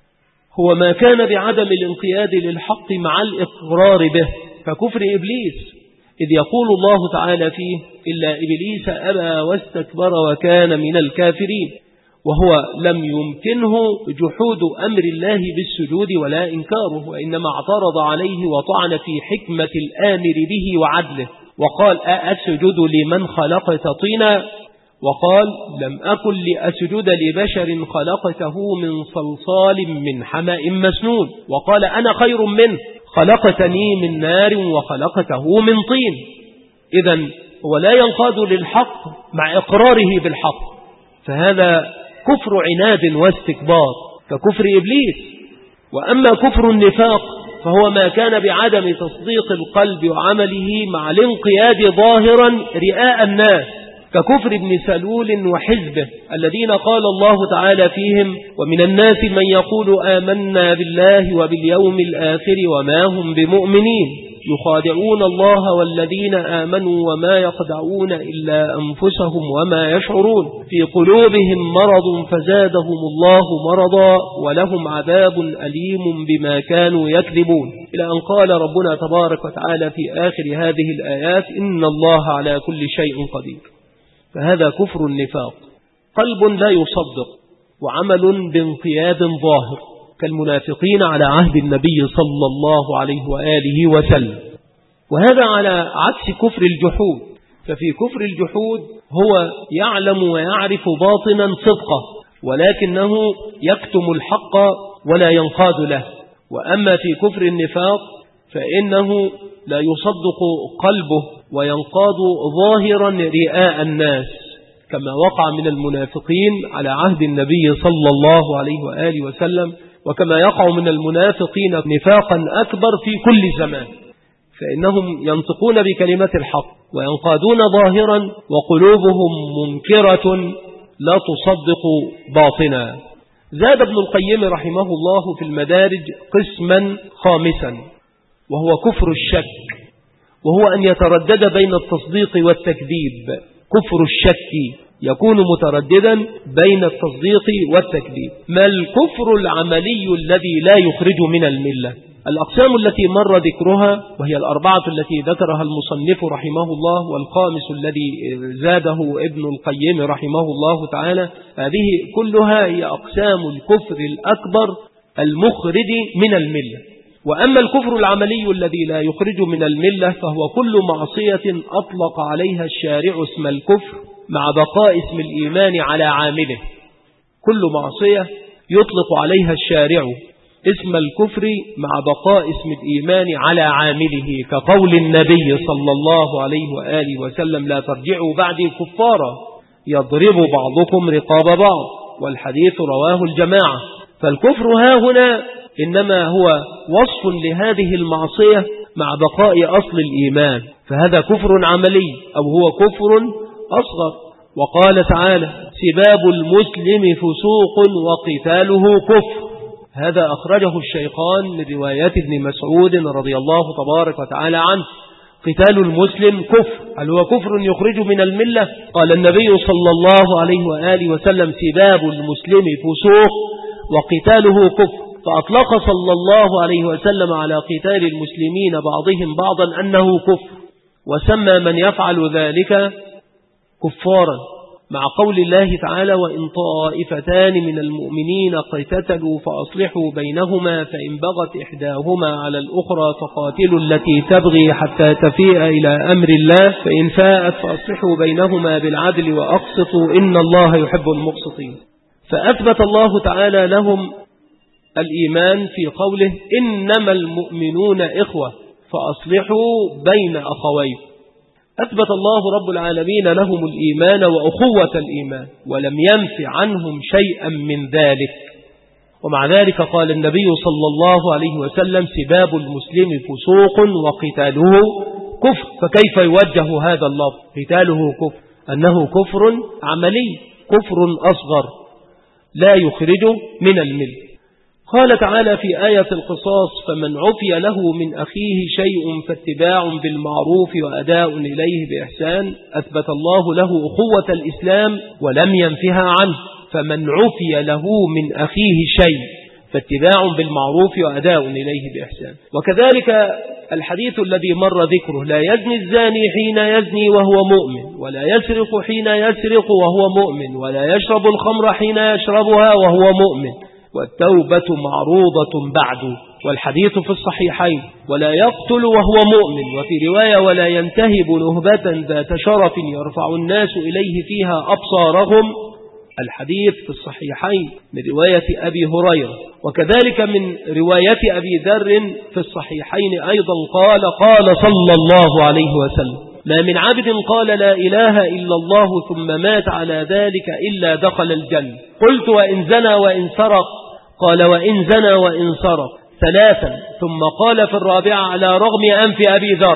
هو ما كان بعدم الانقياد للحق مع الإقرار به، ككفر إبليس، إذ يقول الله تعالى فيه: إلا إبليس أبى واستكبر وكان من الكافرين. وهو لم يمكنه جحود أمر الله بالسجود ولا إنكاره، وإنما اعترض عليه وطعن في حكمة الآمر به وعدله، وقال: أسجد لمن خلقت طينا؟ وقال: لم أكن لأسجد لبشر خلقته من صلصال من حمأ مسنون. وقال: أنا خير منه، خلقتني من نار وخلقته من طين. إذن هو لا ينقاد للحق مع إقراره بالحق، فهذا كفر عناد واستكبار ككفر إبليس. وأما كفر النفاق فهو ما كان بعدم تصديق القلب وعمله مع الانقياد ظاهرا رئاء الناس، ككفر ابن سلول وحزبه الذين قال الله تعالى فيهم: ومن الناس من يقول آمنا بالله وباليوم الآخر وما هم بمؤمنين يخادعون الله والذين آمنوا وما يخدعون إلا أنفسهم وما يشعرون في قلوبهم مرض فزادهم الله مرضا ولهم عذاب أليم بما كانوا يكذبون، إلى أن قال ربنا تبارك وتعالى في آخر هذه الآيات: إن الله على كل شيء قدير. فهذا كفر النفاق، قلب لا يصدق وعمل بانقياد ظاهر كالمنافقين على عهد النبي صلى الله عليه وآله وسلم. وهذا على عكس كفر الجحود، ففي كفر الجحود هو يعلم ويعرف باطنا صدقه ولكنه يكتم الحق ولا ينقاد له. وأما في كفر النفاق فإنه لا يصدق قلبه وينقاد ظاهرا رئاء الناس، كما وقع من المنافقين على عهد النبي صلى الله عليه وآله وسلم، وكما يقع من المنافقين نفاقا أكبر في كل زمان، فإنهم ينطقون بكلمة الحق وينقادون ظاهرا وقلوبهم منكرة لا تصدق باطنا. زاد ابن القيم رحمه الله في المدارج قسما خامسا، وهو كفر الشك، وهو أن يتردد بين التصديق والتكذيب. كفر الشك يكون مترددا بين التصديق والتكذيب. ما الكفر العملي الذي لا يخرج من الملة؟ الأقسام التي مر ذكرها وهي الأربعة التي ذكرها المصنف رحمه الله، والخامس الذي زاده ابن القيم رحمه الله تعالى، هذه كلها هي أقسام الكفر الأكبر المخرج من الملة. وأما الكفر العملي الذي لا يخرج من الملة فهو كل معصية أطلق عليها الشارع اسم الكفر مع بقاء اسم الإيمان على عامله. كل معصية يطلق عليها الشارع اسم الكفر مع بقاء اسم الإيمان على عامله، كقول النبي صلى الله عليه وآله وسلم: لا ترجعوا بعدي كفارا يضرب بعضكم رقاب بعض، والحديث رواه الجماعة. فالكفر ها هنا إنما هو وصف لهذه المعصية مع بقاء أصل الإيمان، فهذا كفر عملي أو هو كفر أصغر. وقال تعالى: سباب المسلم فسوق وقتاله كفر. هذا أخرجه الشيخان من روايات ابن مسعود رضي الله تبارك وتعالى عنه. قتال المسلم كفر، هل هو كفر يخرج من الملة؟ قال النبي صلى الله عليه وآله وسلم: سباب المسلم فسوق وقتاله كفر. فأطلق صلى الله عليه وسلم على قتال المسلمين بعضهم بعضا أنه كفر، وسمى من يفعل ذلك كفارا، مع قول الله تعالى: وإن طائفتان من المؤمنين اقتتلوا فأصلحوا بينهما فإن بغت إحداهما على الأخرى فقاتلوا التي تبغي حتى تفيء إلى أمر الله فإن فاءت فأصلحوا بينهما بالعدل وأقسطوا إن الله يحب المقسطين. فأثبت الله تعالى لهم الإيمان في قوله: إنما المؤمنون إخوة فأصلحوا بين أخويكم. أثبت الله رب العالمين لهم الإيمان وأخوة الإيمان، ولم ينف عنهم شيئا من ذلك. ومع ذلك قال النبي صلى الله عليه وسلم: سباب المسلم فسوق وقتاله كفر. فكيف يوجه هذا اللفظ قتاله كفر؟ أنه كفر عملي، كفر أصغر لا يخرج من الملة. قال تعالى في آية القصاص: فمن عفي له من أخيه شيء فاتباع بالمعروف وأداء إليه بإحسان. أثبت الله له أخوة الإسلام ولم ينفها عنه. فمن عفي له من أخيه شيء فاتباع بالمعروف وأداء إليه بإحسان. وكذلك الحديث الذي مر ذكره: لا يزني الزاني حين يزني وهو مؤمن، ولا يسرق حين يسرق وهو مؤمن، ولا يشرب الخمر حين يشربها وهو مؤمن، والتوبة معروضة بعد. والحديث في الصحيحين: ولا يقتل وهو مؤمن، وفي رواية: ولا ينتهب نهبة ذات شرف يرفع الناس إليه فيها أبصارهم. الحديث في الصحيحين من رواية أبي هريرة. وكذلك من رواية أبي ذر في الصحيحين أيضا قال صلى الله عليه وسلم: ما من عبد قال لا إله إلا الله ثم مات على ذلك إلا دخل الجنة. قلت: وإن زنى وإن سرق؟ قال: وإن زنى وإن سرق. ثلاثا، ثم قال في الرابعة: على رغم أنف أبي ذر.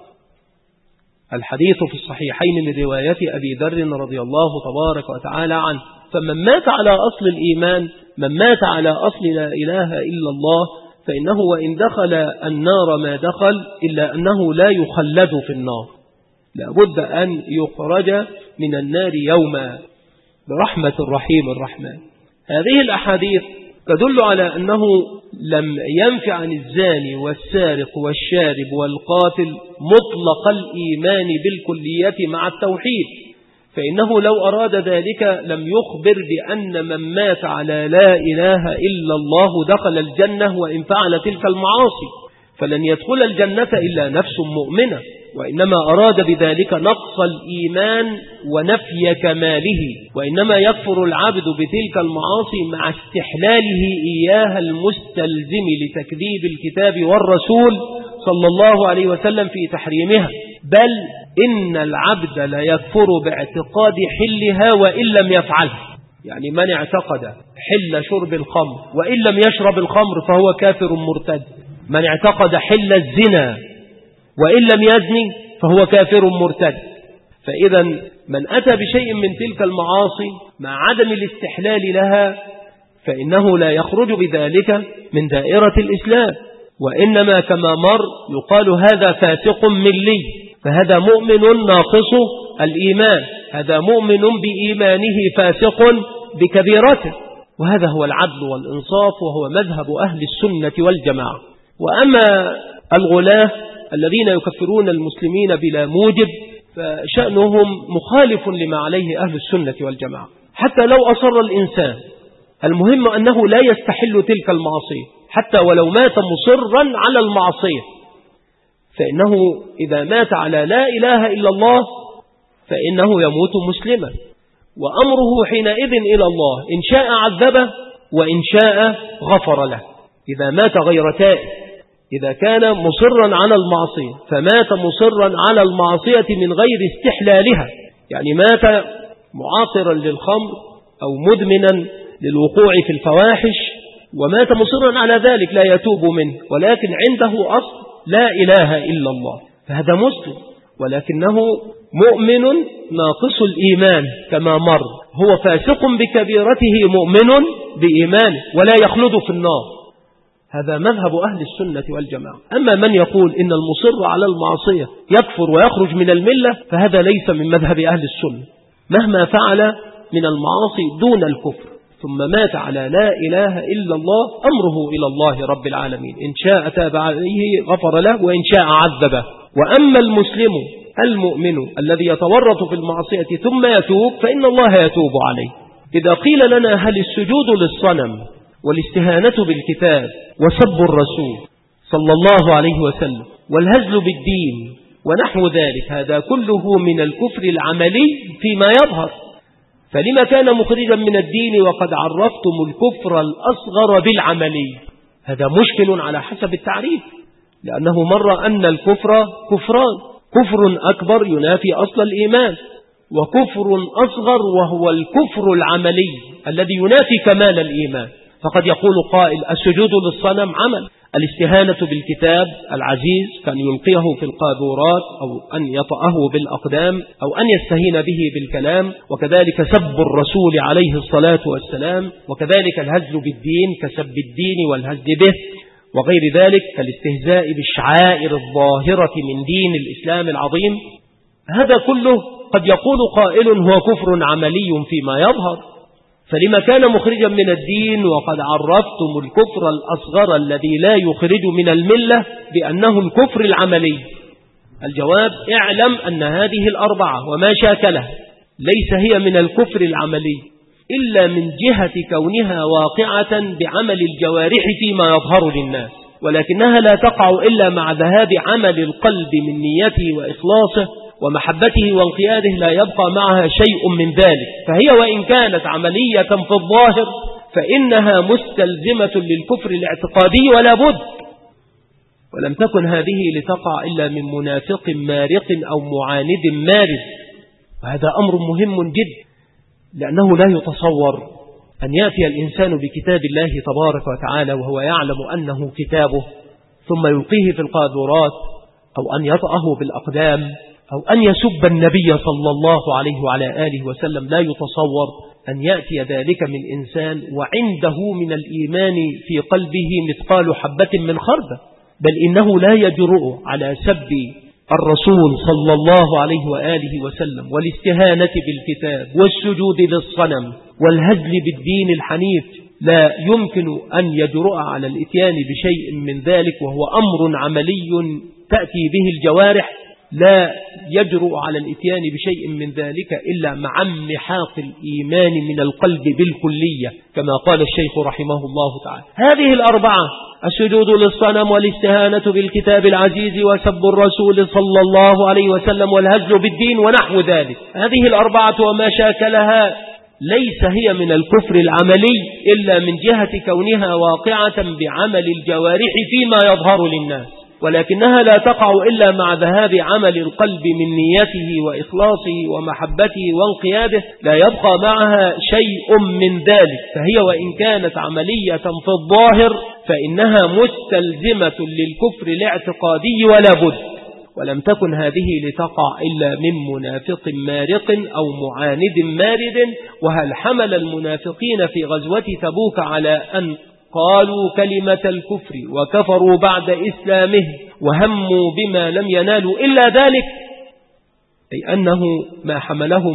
الحديث في الصحيحين من رواية أبي ذر رضي الله تبارك وتعالى عنه. فمن مات على أصل الإيمان، من مات على أصل لا إله إلا الله، فإنه وإن دخل النار ما دخل إلا أنه لا يخلد في النار، لابد أن يخرج من النار يوما برحمة الرحيم الرحمن. هذه الأحاديث تدل على أنه لم ينفع عن الزاني والسارق والشارب والقاتل مطلق الإيمان بالكلية مع التوحيد، فإنه لو أراد ذلك لم يخبر بأن من مات على لا إله إلا الله دخل الجنة وإن فعل تلك المعاصي، فلن يدخل الجنة إلا نفس مؤمنة، وإنما أراد بذلك نقص الإيمان ونفي كماله. وإنما يكفر العبد بتلك المعاصي مع استحلاله إياها المستلزم لتكذيب الكتاب والرسول صلى الله عليه وسلم في تحريمها. بل إن العبد لا يكفر باعتقاد حلها وإن لم يفعله. يعني من اعتقد حل شرب الخمر وإن لم يشرب الخمر فهو كافر مرتد. من اعتقد حل الزنا وإن لم يزني فهو كافر مرتد. فإذا من أتى بشيء من تلك المعاصي مع عدم الاستحلال لها فإنه لا يخرج بذلك من دائرة الإسلام، وإنما كما مر يقال هذا فاسق ملي، فهذا مؤمن ناقص الإيمان. هذا مؤمن بإيمانه فاسق بكبيرته، وهذا هو العدل والإنصاف، وهو مذهب أهل السنة والجماعة. وأما الغلاة الذين يكفرون المسلمين بلا موجب فشأنهم مخالف لما عليه أهل السنة والجماعة. حتى لو أصر الإنسان، المهم أنه لا يستحل تلك المعصية، حتى ولو مات مصرا على المعصية، فإنه إذا مات على لا إله إلا الله فإنه يموت مسلما، وأمره حينئذ إلى الله، إن شاء عذبه وإن شاء غفر له. إذا مات غير تائب، إذا كان مصرا على المعصية فمات مصرا على المعصية من غير استحلالها، يعني مات معاصرا للخمر أو مدمنا للوقوع في الفواحش ومات مصرا على ذلك لا يتوب منه، ولكن عنده أصل لا إله إلا الله، فهذا مسلم، ولكنه مؤمن ناقص الإيمان كما مر، هو فاسق بكبيرته مؤمن بإيمانه ولا يخلد في النار. هذا مذهب أهل السنة والجماعة. أما من يقول إن المصر على المعصية يكفر ويخرج من الملة فهذا ليس من مذهب أهل السنة، مهما فعل من المعاصي دون الكفر ثم مات على لا إله إلا الله أمره إلى الله رب العالمين، إن شاء تاب عليه غفر له وإن شاء عذبه. وأما المسلم المؤمن الذي يتورط في المعصية ثم يتوب فإن الله يتوب عليه. إذا قيل لنا هل السجود للصنم والاستهانة بالكتاب وسب الرسول صلى الله عليه وسلم والهزل بالدين ونحو ذلك هذا كله من الكفر العملي فيما يظهر، فلما كان مخرجا من الدين وقد عرفتم الكفر الأصغر بالعملي؟ هذا مشكل على حسب التعريف، لأنه مر أن الكفر كفران، كفر أكبر ينافي أصل الإيمان، وكفر أصغر وهو الكفر العملي الذي ينافي كمال الإيمان. فقد يقول قائل السجود للصنم عمل، الاستهانة بالكتاب العزيز كان يلقيه في القاذورات أو أن يطأه بالأقدام أو أن يستهين به بالكلام، وكذلك سب الرسول عليه الصلاة والسلام، وكذلك الهزل بالدين كسب الدين والهزل به، وغير ذلك كالاستهزاء بالشعائر الظاهرة من دين الإسلام العظيم. هذا كله قد يقول قائل هو كفر عملي فيما يظهر، فلما كان مخرجا من الدين وقد عرفتم الكفر الأصغر الذي لا يخرج من الملة بأنه الكفر العملي؟ الجواب اعلم أن هذه الأربعة وما شاكلها ليس هي من الكفر العملي إلا من جهة كونها واقعة بعمل الجوارح فيما يظهر للناس، ولكنها لا تقع إلا مع ذهاب عمل القلب من نيته وإخلاصه ومحبته وانقياده، لا يبقى معها شيء من ذلك، فهي وإن كانت عملية في الظاهر فإنها مستلزمة للكفر الاعتقادي ولا بد. ولم تكن هذه لتقع إلا من منافق مارق أو معاند مارد، وهذا أمر مهم جدا، لأنه لا يتصور أن يأتي الإنسان بكتاب الله تبارك وتعالى وهو يعلم أنه كتابه ثم يلقيه في القاذورات أو أن يطأه بالأقدام أو أن يسب النبي صلى الله عليه وعلى آله وسلم. لا يتصور أن يأتي ذلك من إنسان وعنده من الإيمان في قلبه مثقال حبة من خردل، بل إنه لا يجرؤ على سب الرسول صلى الله عليه وآله وسلم والاستهانة بالكتاب والسجود للصنم والهزل بالدين الحنيف، لا يمكن أن يجرؤ على الإتيان بشيء من ذلك، وهو أمر عملي تأتي به الجوارح، لا يجرؤ على الإتيان بشيء من ذلك إلا مع انمحاق الإيمان من القلب بالكلية، كما قال الشيخ رحمه الله تعالى. هذه الأربعة: السجود للصنم والاستهانة بالكتاب العزيز وسب الرسول صلى الله عليه وسلم والهزل بالدين ونحو ذلك، هذه الأربعة وما شاكلها ليس هي من الكفر العملي إلا من جهة كونها واقعة بعمل الجوارح فيما يظهر للناس، ولكنها لا تقع إلا مع ذهاب عمل القلب من نيته وإخلاصه ومحبته وانقياده، لا يبقى معها شيء من ذلك، فهي وإن كانت عملية في الظاهر فإنها مستلزمة للكفر الاعتقادي ولا بد. ولم تكن هذه لتقع إلا من منافق مارق أو معاند مارد. وهل حمل المنافقين في غزوة تبوك على أن قالوا كلمة الكفر وكفروا بعد إسلامه وهموا بما لم ينالوا إلا ذلك؟ أي أنه ما حملهم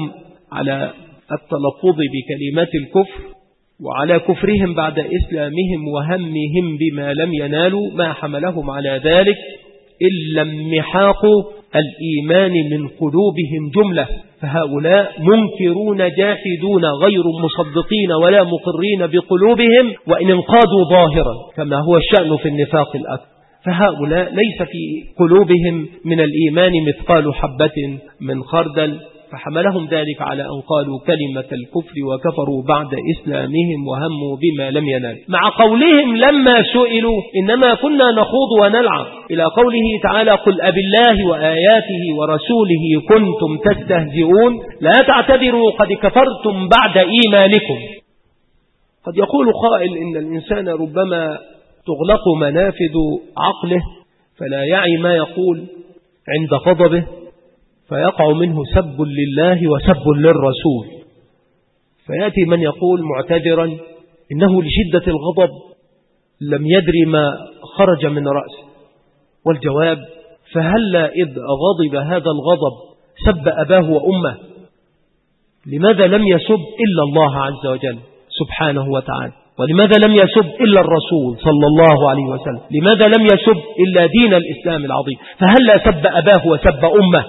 على التلفظ بكلمات الكفر وعلى كفرهم بعد إسلامهم وهمهم بما لم ينالوا ما حملهم على ذلك إلا انمحاق الإيمان من قلوبهم جملة. فهؤلاء منكرون جاحدون غير مصدقين ولا مقرين بقلوبهم وإن انقادوا ظاهرا كما هو الشأن في النفاق الأكبر. فهؤلاء ليس في قلوبهم من الإيمان مثقال حبة من خردل، فحملهم ذلك على أن قالوا كلمة الكفر وكفروا بعد إسلامهم وهموا بما لم ينالوا، مع قولهم لما سئلوا إنما كنا نخوض ونلعب، إلى قوله تعالى قل أبالله وآياته ورسوله كنتم تستهزئون لا تعتذروا قد كفرتم بعد إيمانكم. قد يقول قائل إن الإنسان ربما تغلق منافذ عقله فلا يعي ما يقول عند غضبه فيقع منه سب لله وسب للرسول، فيأتي من يقول معتذرا إنه لشدة الغضب لم يدري ما خرج من رأسه، والجواب فهلا إذ غضب هذا الغضب سب أباه وأمه، لماذا لم يسب إلا الله عز وجل سبحانه وتعالى؟ ولماذا لم يسب إلا الرسول صلى الله عليه وسلم؟ لماذا لم يسب إلا دين الإسلام العظيم؟ فهلا سب أباه وسب أمه؟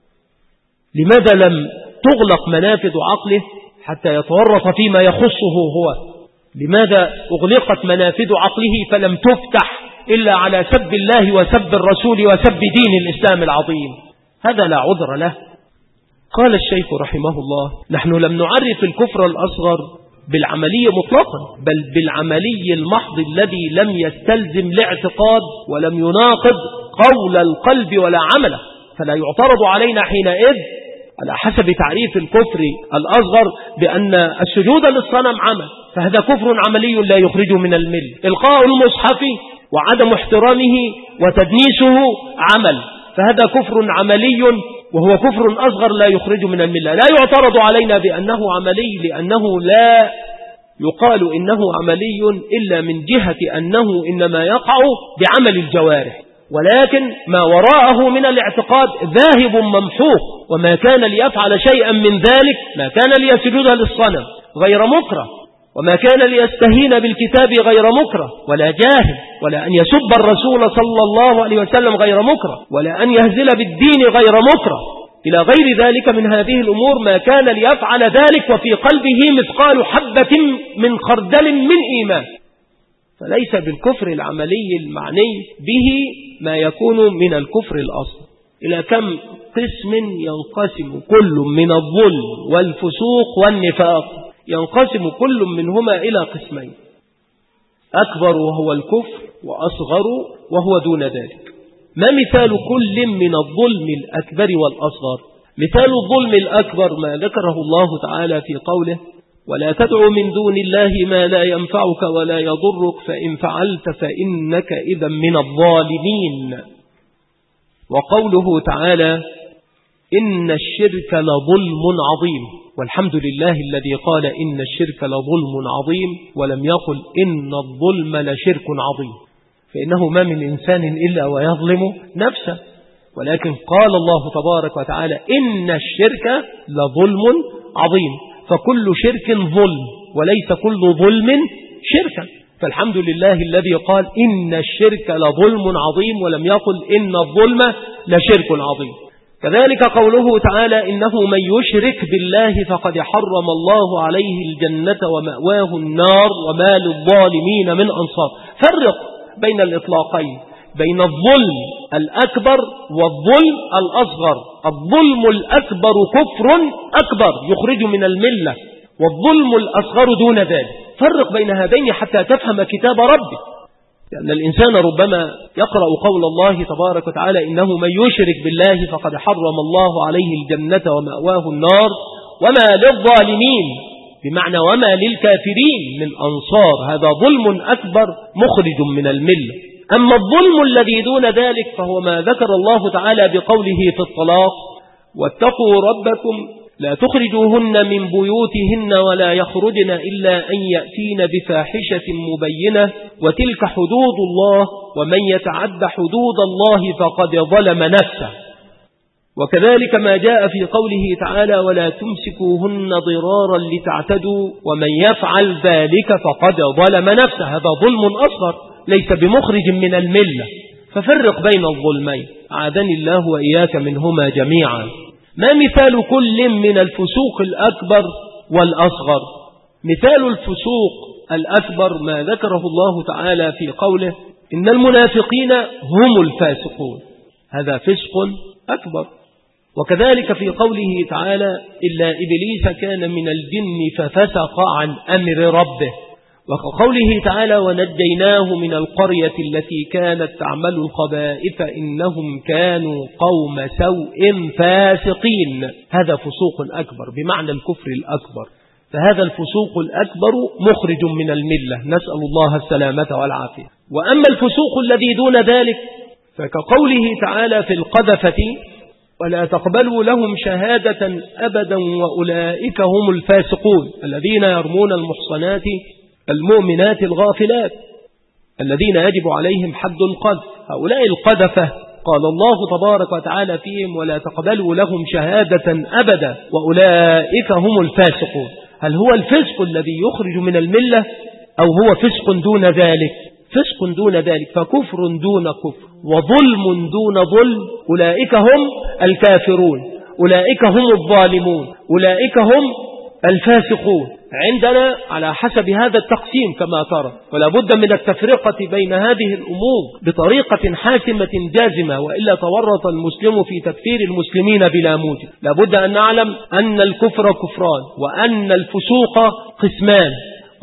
لماذا لم تغلق منافذ عقله حتى يتورط فيما يخصه هو؟ لماذا أغلقت منافذ عقله فلم تفتح إلا على سب الله وسب الرسول وسب دين الإسلام العظيم؟ هذا لا عذر له. قال الشيخ رحمه الله نحن لم نعرف الكفر الأصغر بالعملية مطلقا، بل بالعملي المحض الذي لم يستلزم الاعتقاد ولم يناقض قول القلب ولا عمله، فلا يعترض علينا حينئذ على حسب تعريف الكفر الأصغر بأن السجود للصنم عمل، فهذا كفر عملي لا يخرجه من المل. إلقاء المصحف وعدم احترامه وتدنيسه عمل، فهذا كفر عملي وهو كفر أصغر لا يخرجه من الملة. لا يعترض علينا بأنه عملي لأنه لا يقال إنه عملي إلا من جهة أنه إنما يقع بعمل الجوارح، ولكن ما وراءه من الاعتقاد ذاهب ممحوق، وما كان ليفعل شيئا من ذلك ما كان ليسجد للصنم غير مكره، وما كان ليستهين بالكتاب غير مكره ولا جاهل، ولا أن يسب الرسول صلى الله عليه وسلم غير مكره، ولا أن يهزل بالدين غير مكره، إلى غير ذلك من هذه الأمور ما كان ليفعل ذلك وفي قلبه مثقال حبة من خردل من إيمان. فليس بالكفر العملي المعني به ما يكون من الكفر الأصل. إلى كم قسم ينقسم كل من الظلم والفسوق والنفاق؟ ينقسم كل منهما إلى قسمين: أكبر وهو الكفر، وأصغر وهو دون ذلك. ما مثال كل من الظلم الأكبر والأصغر؟ مثال الظلم الأكبر ما ذكره الله تعالى في قوله ولا تدع من دون الله ما لا ينفعك ولا يضرك فإن فعلت فإنك إذا من الظالمين. وقوله تعالى إن الشرك لظلم عظيم، والحمد لله الذي قال إن الشرك لظلم عظيم ولم يقل إن الظلم لشرك عظيم، فإنه ما من إنسان إلا ويظلم نفسه، ولكن قال الله تبارك وتعالى إن الشرك لظلم عظيم، فكل شرك ظلم وليس كل ظلم شركا. فالحمد لله الذي قال إن الشرك لظلم عظيم ولم يقل إن الظلم لشرك عظيم. كذلك قوله تعالى إنه من يشرك بالله فقد حرم الله عليه الجنة ومأواه النار وما للظالمين من أنصار. فرق بين الإطلاقين، بين الظلم الأكبر والظلم الأصغر. الظلم الأكبر كفر أكبر يخرج من الملة، والظلم الأصغر دون ذلك. فرق بين هذين حتى تفهم كتاب ربك، لأن الإنسان ربما يقرأ قول الله تبارك وتعالى إنه من يشرك بالله فقد حرم الله عليه الجنة ومأواه النار وما للظالمين، بمعنى وما للكافرين من أنصار. هذا ظلم أكبر مخرج من الملة. أما الظلم الذي دون ذلك فهو ما ذكر الله تعالى بقوله في الطلاق واتقوا ربكم لا تخرجوهن من بيوتهن ولا يخرجن إلا أن يأتين بفاحشة مبينة وتلك حدود الله ومن يتعد حدود الله فقد ظلم نفسه. وكذلك ما جاء في قوله تعالى ولا تمسكوهن ضرارا لتعتدوا ومن يفعل ذلك فقد ظلم نفسه. هذا ظلم أصغر ليس بمخرج من الملة، ففرق بين الظلمين عاذني الله وإياك منهما جميعا. ما مثال كل من الفسوق الأكبر والأصغر؟ مثال الفسوق الأكبر ما ذكره الله تعالى في قوله إن المنافقين هم الفاسقون، هذا فسق أكبر. وكذلك في قوله تعالى إلا إبليس كان من الجن ففسق عن أمر ربه، وقوله تعالى ونجيناه من القرية التي كانت تعمل الخبائث إنهم كانوا قوم سوء فاسقين، هذا فسوق أكبر بمعنى الكفر الأكبر. فهذا الفسوق الأكبر مخرج من الملة، نسأل الله السلامة والعافية. وأما الفسوق الذي دون ذلك فكقوله تعالى في القذفة ولا تقبلوا لهم شهادة أبدا وأولئك هم الفاسقون الذين يرمون المحصنات المؤمنات الغافلات الذين يجب عليهم حد القذف. هؤلاء القذفة قال الله تبارك وتعالى فيهم ولا تقبلوا لهم شهادة أبدا وأولئك هم الفاسقون. هل هو الفسق الذي يخرج من الملة أو هو فسق دون ذلك؟ فسق دون ذلك، فكفر دون كفر وظلم دون ظلم. أولئك هم الكافرون، أولئك هم الظالمون، أولئك هم الفاسقون عندنا على حسب هذا التقسيم كما ترى. ولا بد من التفرقة بين هذه الأمور بطريقة حاسمة جازمة، وإلا تورط المسلم في تكفير المسلمين بلا موجب. لا بد أن نعلم أن الكفر كفران وأن الفسوق قسمان،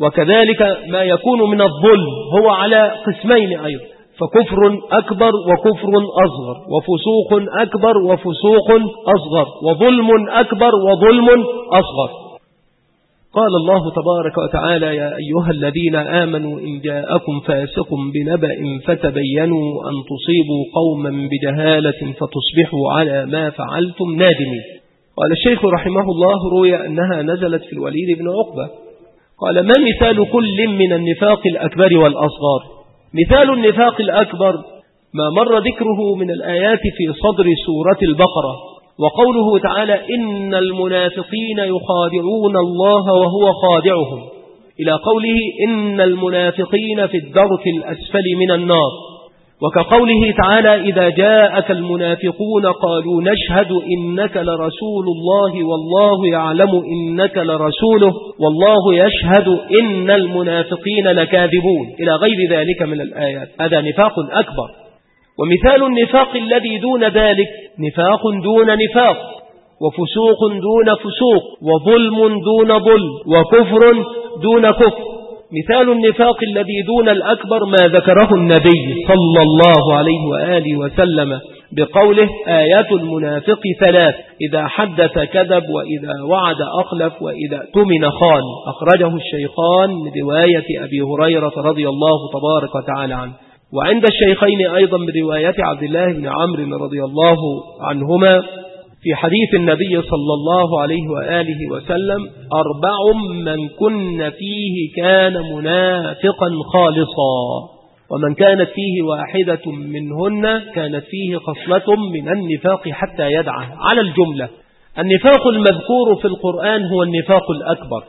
وكذلك ما يكون من الظلم هو على قسمين أيضا، فكفر أكبر وكفر أصغر، وفسوق أكبر وفسوق أصغر، وظلم أكبر وظلم أصغر. قال الله تبارك وتعالى يا أيها الذين آمنوا إن جاءكم فاسق بنبأ فتبينوا أن تصيبوا قوما بجهالة فتصبحوا على ما فعلتم نادمين. قال الشيخ رحمه الله روي أنها نزلت في الوليد بن عقبة. قال ما مثال كل من النفاق الأكبر والأصغر؟ مثال النفاق الأكبر ما مر ذكره من الآيات في صدر سورة البقرة، وقوله تعالى إن المنافقين يخادعون الله وهو خادعهم، إلى قوله إن المنافقين في الدرك الأسفل من النار. وكقوله تعالى إذا جاءك المنافقون قالوا نشهد إنك لرسول الله والله يعلم إنك لرسوله والله يشهد إن المنافقين لكاذبون، إلى غير ذلك من الآيات. هذا نفاق أكبر. ومثال النفاق الذي دون ذلك نفاق دون نفاق، وفسوق دون فسوق، وظلم دون ظلم، وكفر دون كفر. مثال النفاق الذي دون الأكبر ما ذكره النبي صلى الله عليه وآله وسلم بقوله آيات المنافق ثلاث إذا حدث كذب وإذا وعد أخلف وإذا اؤتمن خان، أخرجه الشيخان من رواية أبي هريرة رضي الله تبارك وتعالى عنه، وعند الشيخين أيضا برواية عبد الله بن عمرو رضي الله عنهما في حديث النبي صلى الله عليه وآله وسلم 4 من كن فيه كان منافقا خالصا، ومن كانت فيه واحدة منهن كانت فيه خصلة من النفاق حتى يدعه. على الجملة النفاق المذكور في القرآن هو النفاق الأكبر.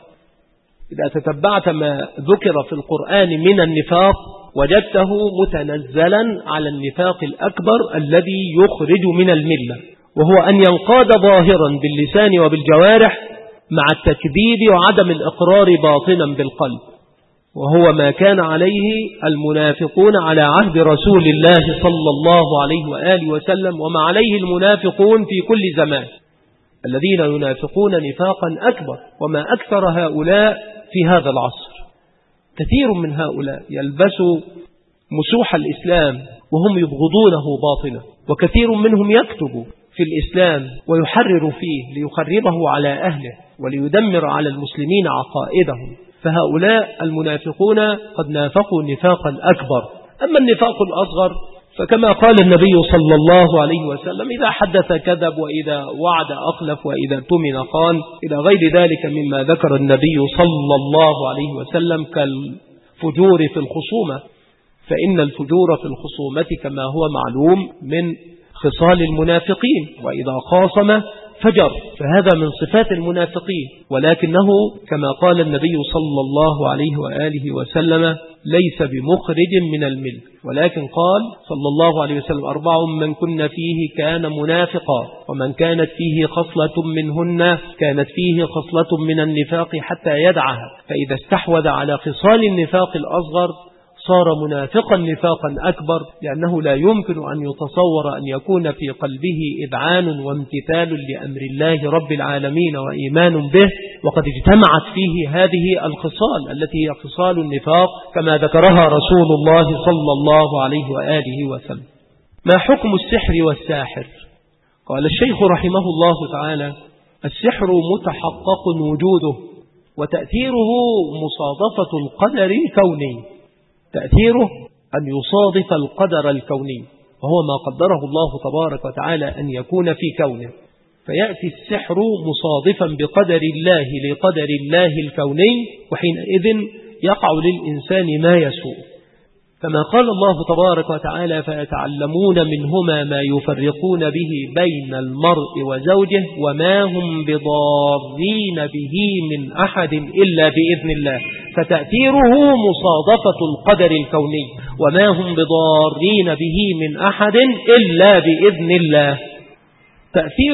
إذا تتبعت ما ذكر في القرآن من النفاق وجدته متنزلا على النفاق الأكبر الذي يخرج من الملة، وهو أن ينقاد ظاهرا باللسان وبالجوارح مع التكذيب وعدم الإقرار باطنا بالقلب، وهو ما كان عليه المنافقون على عهد رسول الله صلى الله عليه وآله وسلم، وما عليه المنافقون في كل زمان الذين ينافقون نفاقا أكبر. وما أكثر هؤلاء في هذا العصر، كثير من هؤلاء يلبسوا مسوح الإسلام وهم يبغضونه باطنا، وكثير منهم يكتب في الإسلام ويحرر فيه ليخربه على أهله وليدمر على المسلمين عقائدهم. فهؤلاء المنافقون قد نافقوا نفاقا أكبر. أما النفاق الأصغر فكما قال النبي صلى الله عليه وسلم إذا حدث كذب وإذا وعد أخلف وإذا اؤتمن خان، إلى غير ذلك مما ذكر النبي صلى الله عليه وسلم كالفجور في الخصومة، فإن الفجور في الخصومة كما هو معلوم من خصال المنافقين، وإذا خاصم فجر، فهذا من صفات المنافقين. ولكنه كما قال النبي صلى الله عليه وآله وسلم ليس بمخرج من الملك، ولكن قال صلى الله عليه وسلم 4 من كن فيه كان منافقا، ومن كانت فيه خصلة منهن كانت فيه خصلة من النفاق حتى يدعها، فإذا استحوذ على خصال النفاق الأصغر صار منافقا نفاقا أكبر، لأنه لا يمكن أن يتصور أن يكون في قلبه إذعان وامتثال لأمر الله رب العالمين وإيمان به، وقد اجتمعت فيه هذه الخصال التي هي خصال النفاق كما ذكرها رسول الله صلى الله عليه وآله وسلم. ما حكم السحر والساحر؟ قال الشيخ رحمه الله تعالى: السحر متحقق وجوده، وتأثيره مصادفة القدر الكوني، تأثيره أن يصادف القدر الكوني، وهو ما قدره الله تبارك وتعالى أن يكون في كونه، فيأتي السحر مصادفا بقدر الله لقدر الله الكوني، وحينئذ يقع للإنسان ما يسوء، كما قال الله تبارك وتعالى: فيتعلمون منهما ما يفرقون به بين المرء وزوجه وما هم بضارين به من أحد إلا بإذن الله، فتأثيره مصادفة القدر الكوني، وما هم بضارين به من أحد إلا بإذن الله. تأثير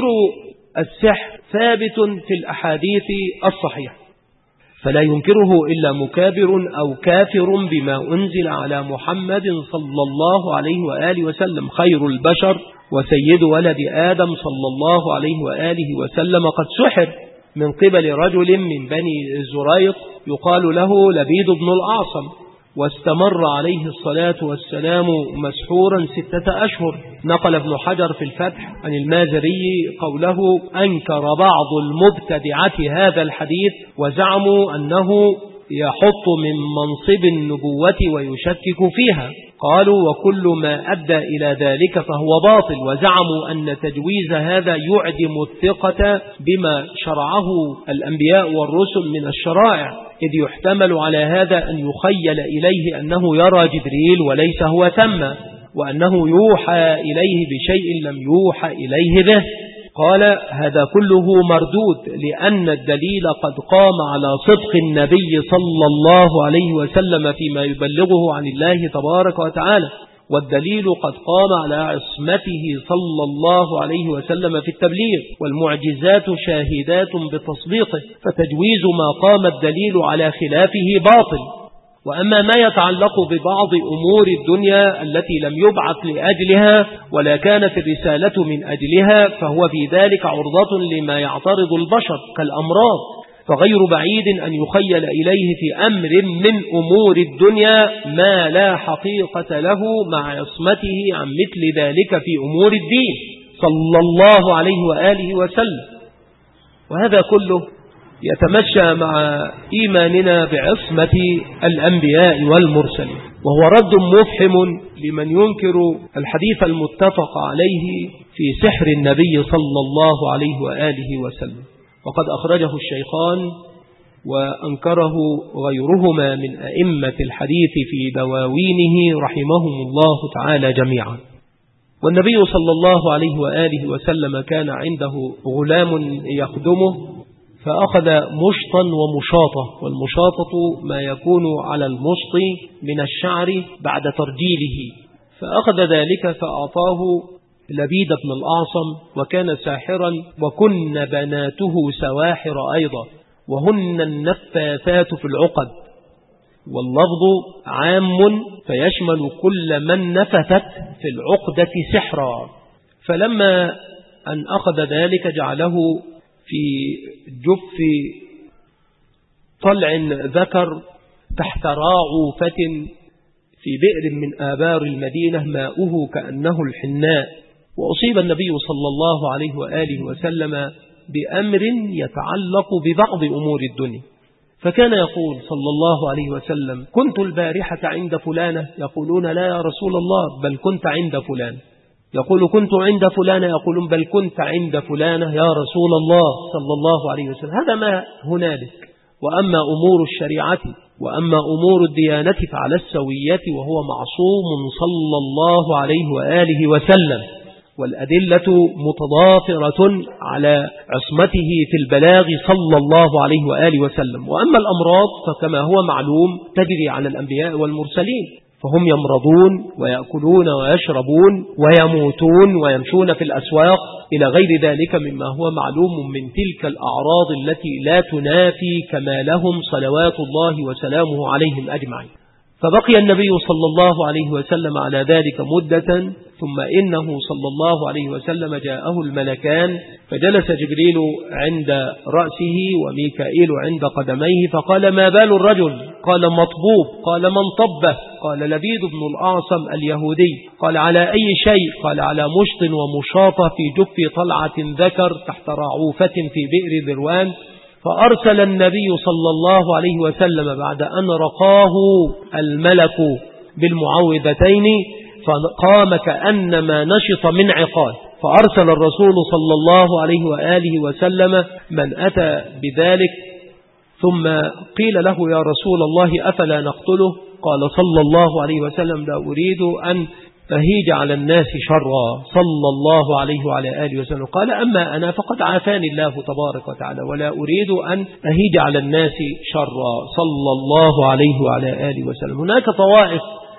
السحر ثابت في الأحاديث الصحيحة، فلا ينكره إلا مكابر أو كافر بما أنزل على محمد صلى الله عليه وآله وسلم خير البشر وسيد ولد آدم صلى الله عليه وآله وسلم، قد سحر من قبل رجل من بني زريق يقال له لبيد بن الأعصم، واستمر عليه الصلاة والسلام مسحورا 6 أشهر. نقل ابن حجر في الفتح عن المازري قوله: أنكر بعض المبتدعة هذا الحديث وزعموا أنه يحط من منصب النبوة ويشكك فيها، قالوا: وكل ما أدى إلى ذلك فهو باطل، وزعموا أن تجويز هذا يعدم الثقة بما شرعه الأنبياء والرسل من الشرائع، إذ يحتمل على هذا أن يخيل إليه أنه يرى جبريل وليس هو ثم، وأنه يوحى إليه بشيء لم يوحى إليه به. قال: هذا كله مردود، لأن الدليل قد قام على صدق النبي صلى الله عليه وسلم فيما يبلغه عن الله تبارك وتعالى، والدليل قد قام على عصمته صلى الله عليه وسلم في التبليغ، والمعجزات شاهدات بتصديقه، فتجويز ما قام الدليل على خلافه باطل. وأما ما يتعلق ببعض أمور الدنيا التي لم يبعث لأجلها ولا كانت الرسالة من أجلها، فهو في ذلك عرضة لما يعترض البشر كالأمراض، فغير بعيد أن يخيل إليه في أمر من أمور الدنيا ما لا حقيقة له مع عصمته عن مثل ذلك في أمور الدين صلى الله عليه وآله وسلم. وهذا كله يتمشى مع إيماننا بعصمة الأنبياء والمرسلين، وهو رد مفحم لمن ينكر الحديث المتفق عليه في سحر النبي صلى الله عليه وآله وسلم، وقد أخرجه الشيخان وأنكره غيرهما من أئمة الحديث في دواوينه رحمهم الله تعالى جميعا. والنبي صلى الله عليه وآله وسلم كان عنده غلام يخدمه، فأخذ مشطا ومشاطة، والمشاطة ما يكون على المشط من الشعر بعد ترجيله، فأخذ ذلك فأعطاه لبيد بن الأعصم، وكان ساحرا، وكن بناته سواحر أيضا، وهن النفاثات في العقد، واللفظ عام فيشمل كل من نفثت في العقدة سحرا. فلما أن أخذ ذلك جعله في جف طلع ذكر تحت راعوفة في بئر من آبار المدينة ماؤه كأنه الحناء، وأصيب النبي صلى الله عليه وآله وسلم بأمر يتعلق ببعض أمور الدنيا، فكان يقول صلى الله عليه وسلم: كنت البارحة عند فلانة، يقولون: لا يا رسول الله، بل كنت عند فلان. يقول: كنت عند فلانة، يقولون: بل كنت عند فلانة يا رسول الله صلى الله عليه وسلم. هذا ما هنالك. وأما أمور الشريعة وأما أمور الديانة فعلى السوية، وهو معصوم صلى الله عليه وآله وسلم. والأدلة متضافرة على عصمته في البلاغ صلى الله عليه وآله وسلم. وأما الأمراض فكما هو معلوم تجري على الأنبياء والمرسلين، فهم يمرضون ويأكلون ويشربون ويموتون ويمشون في الأسواق إلى غير ذلك مما هو معلوم من تلك الأعراض التي لا تنافي كمالهم صلوات الله وسلامه عليهم أجمعين. فبقي النبي صلى الله عليه وسلم على ذلك مدة، ثم إنه صلى الله عليه وسلم جاءه الملكان، فجلس جبريل عند رأسه وميكائيل عند قدميه، فقال: ما بال الرجل؟ قال: مطبوب. قال: من طبه؟ قال: لبيد بن الأعصم اليهودي. قال: على أي شيء؟ قال: على مشط ومشاطة في جف طلعة ذكر تحت رعوفة في بئر ذروان. فأرسل النبي صلى الله عليه وسلم بعد أن رقاه الملك بالمعوذتين، فقام كأنما نشط من عقال. فأرسل الرسول صلى الله عليه وآله وسلم من أتى بذلك، ثم قيل له: يا رسول الله أفلا نقتله؟ قال صلى الله عليه وسلم: لا أريد أن أهيج على الناس شرا صلى الله عليه وعلى آله وسلم. قال: أما أنا فقد عافاني الله تبارك وتعالى، ولا أريد أن أهيج على الناس شرا صلى الله عليه وعلى آله وسلم. هناك طوائف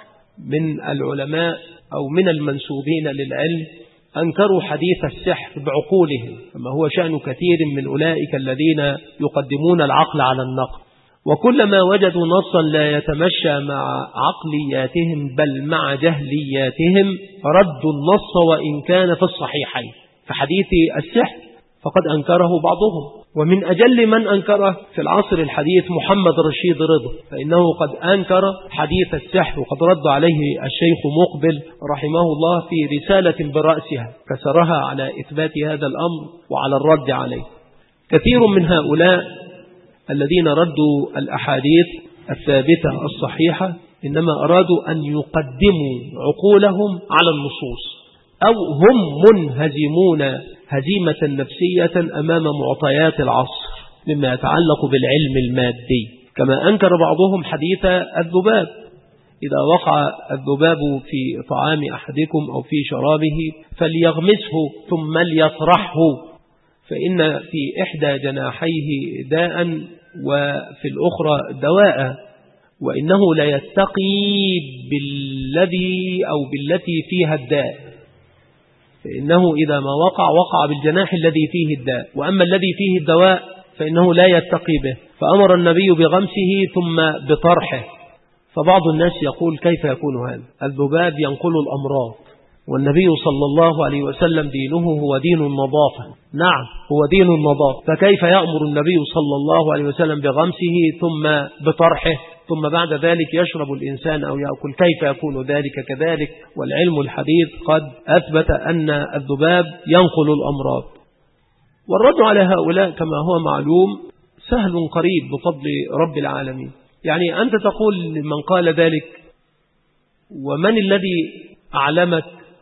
من العلماء أو من المنسوبين للعلم أنكروا حديث السحر بعقولهم، كما هو شأن كثير من أولئك الذين يقدمون العقل على النقل، وكلما وجدوا نصا لا يتمشى مع عقلياتهم بل مع جهلياتهم ردوا النص وإن كان في الصحيحين. فحديث السحر فقد أنكره بعضهم، ومن أجل من أنكره في العصر الحديث محمد رشيد رضا، فإنه قد أنكر حديث السحر، وقد رد عليه الشيخ مقبل رحمه الله في رسالة برأسها كسرها على إثبات هذا الأمر وعلى الرد عليه. كثير من هؤلاء الذين ردوا الأحاديث الثابتة الصحيحة إنما أرادوا أن يقدموا عقولهم على النصوص، أو هم منهزمون هزيمة نفسية أمام معطيات العصر مما يتعلق بالعلم المادي، كما أنكر بعضهم حديث الذباب. إذا وقع الذباب في طعام أحدكم أو في شرابه فليغمسه ثم ليطرحه، فإن في إحدى جناحيه داء وفي الأخرى دواء، وإنه لا يتقي بالذي أو بالتي فيها الداء، فإنه إذا ما وقع بالجناح الذي فيه الداء، وأما الذي فيه الدواء فإنه لا يتقي به، فأمر النبي بغمسه ثم بطرحه. فبعض الناس يقول: كيف يكون هذا؟ الذباب ينقل الأمراض، والنبي صلى الله عليه وسلم دينه هو دين النظافة. نعم، هو دين النظافة، فكيف يأمر النبي صلى الله عليه وسلم بغمسه ثم بطرحه ثم بعد ذلك يشرب الإنسان أو يأكل؟ كيف يكون ذلك كذلك؟ والعلم الحديث قد أثبت أن الذباب ينقل الأمراض. والرد على هؤلاء كما هو معلوم سهل قريب بفضل رب العالمين. يعني أنت تقول لمن قال ذلك: ومن الذي أعلمك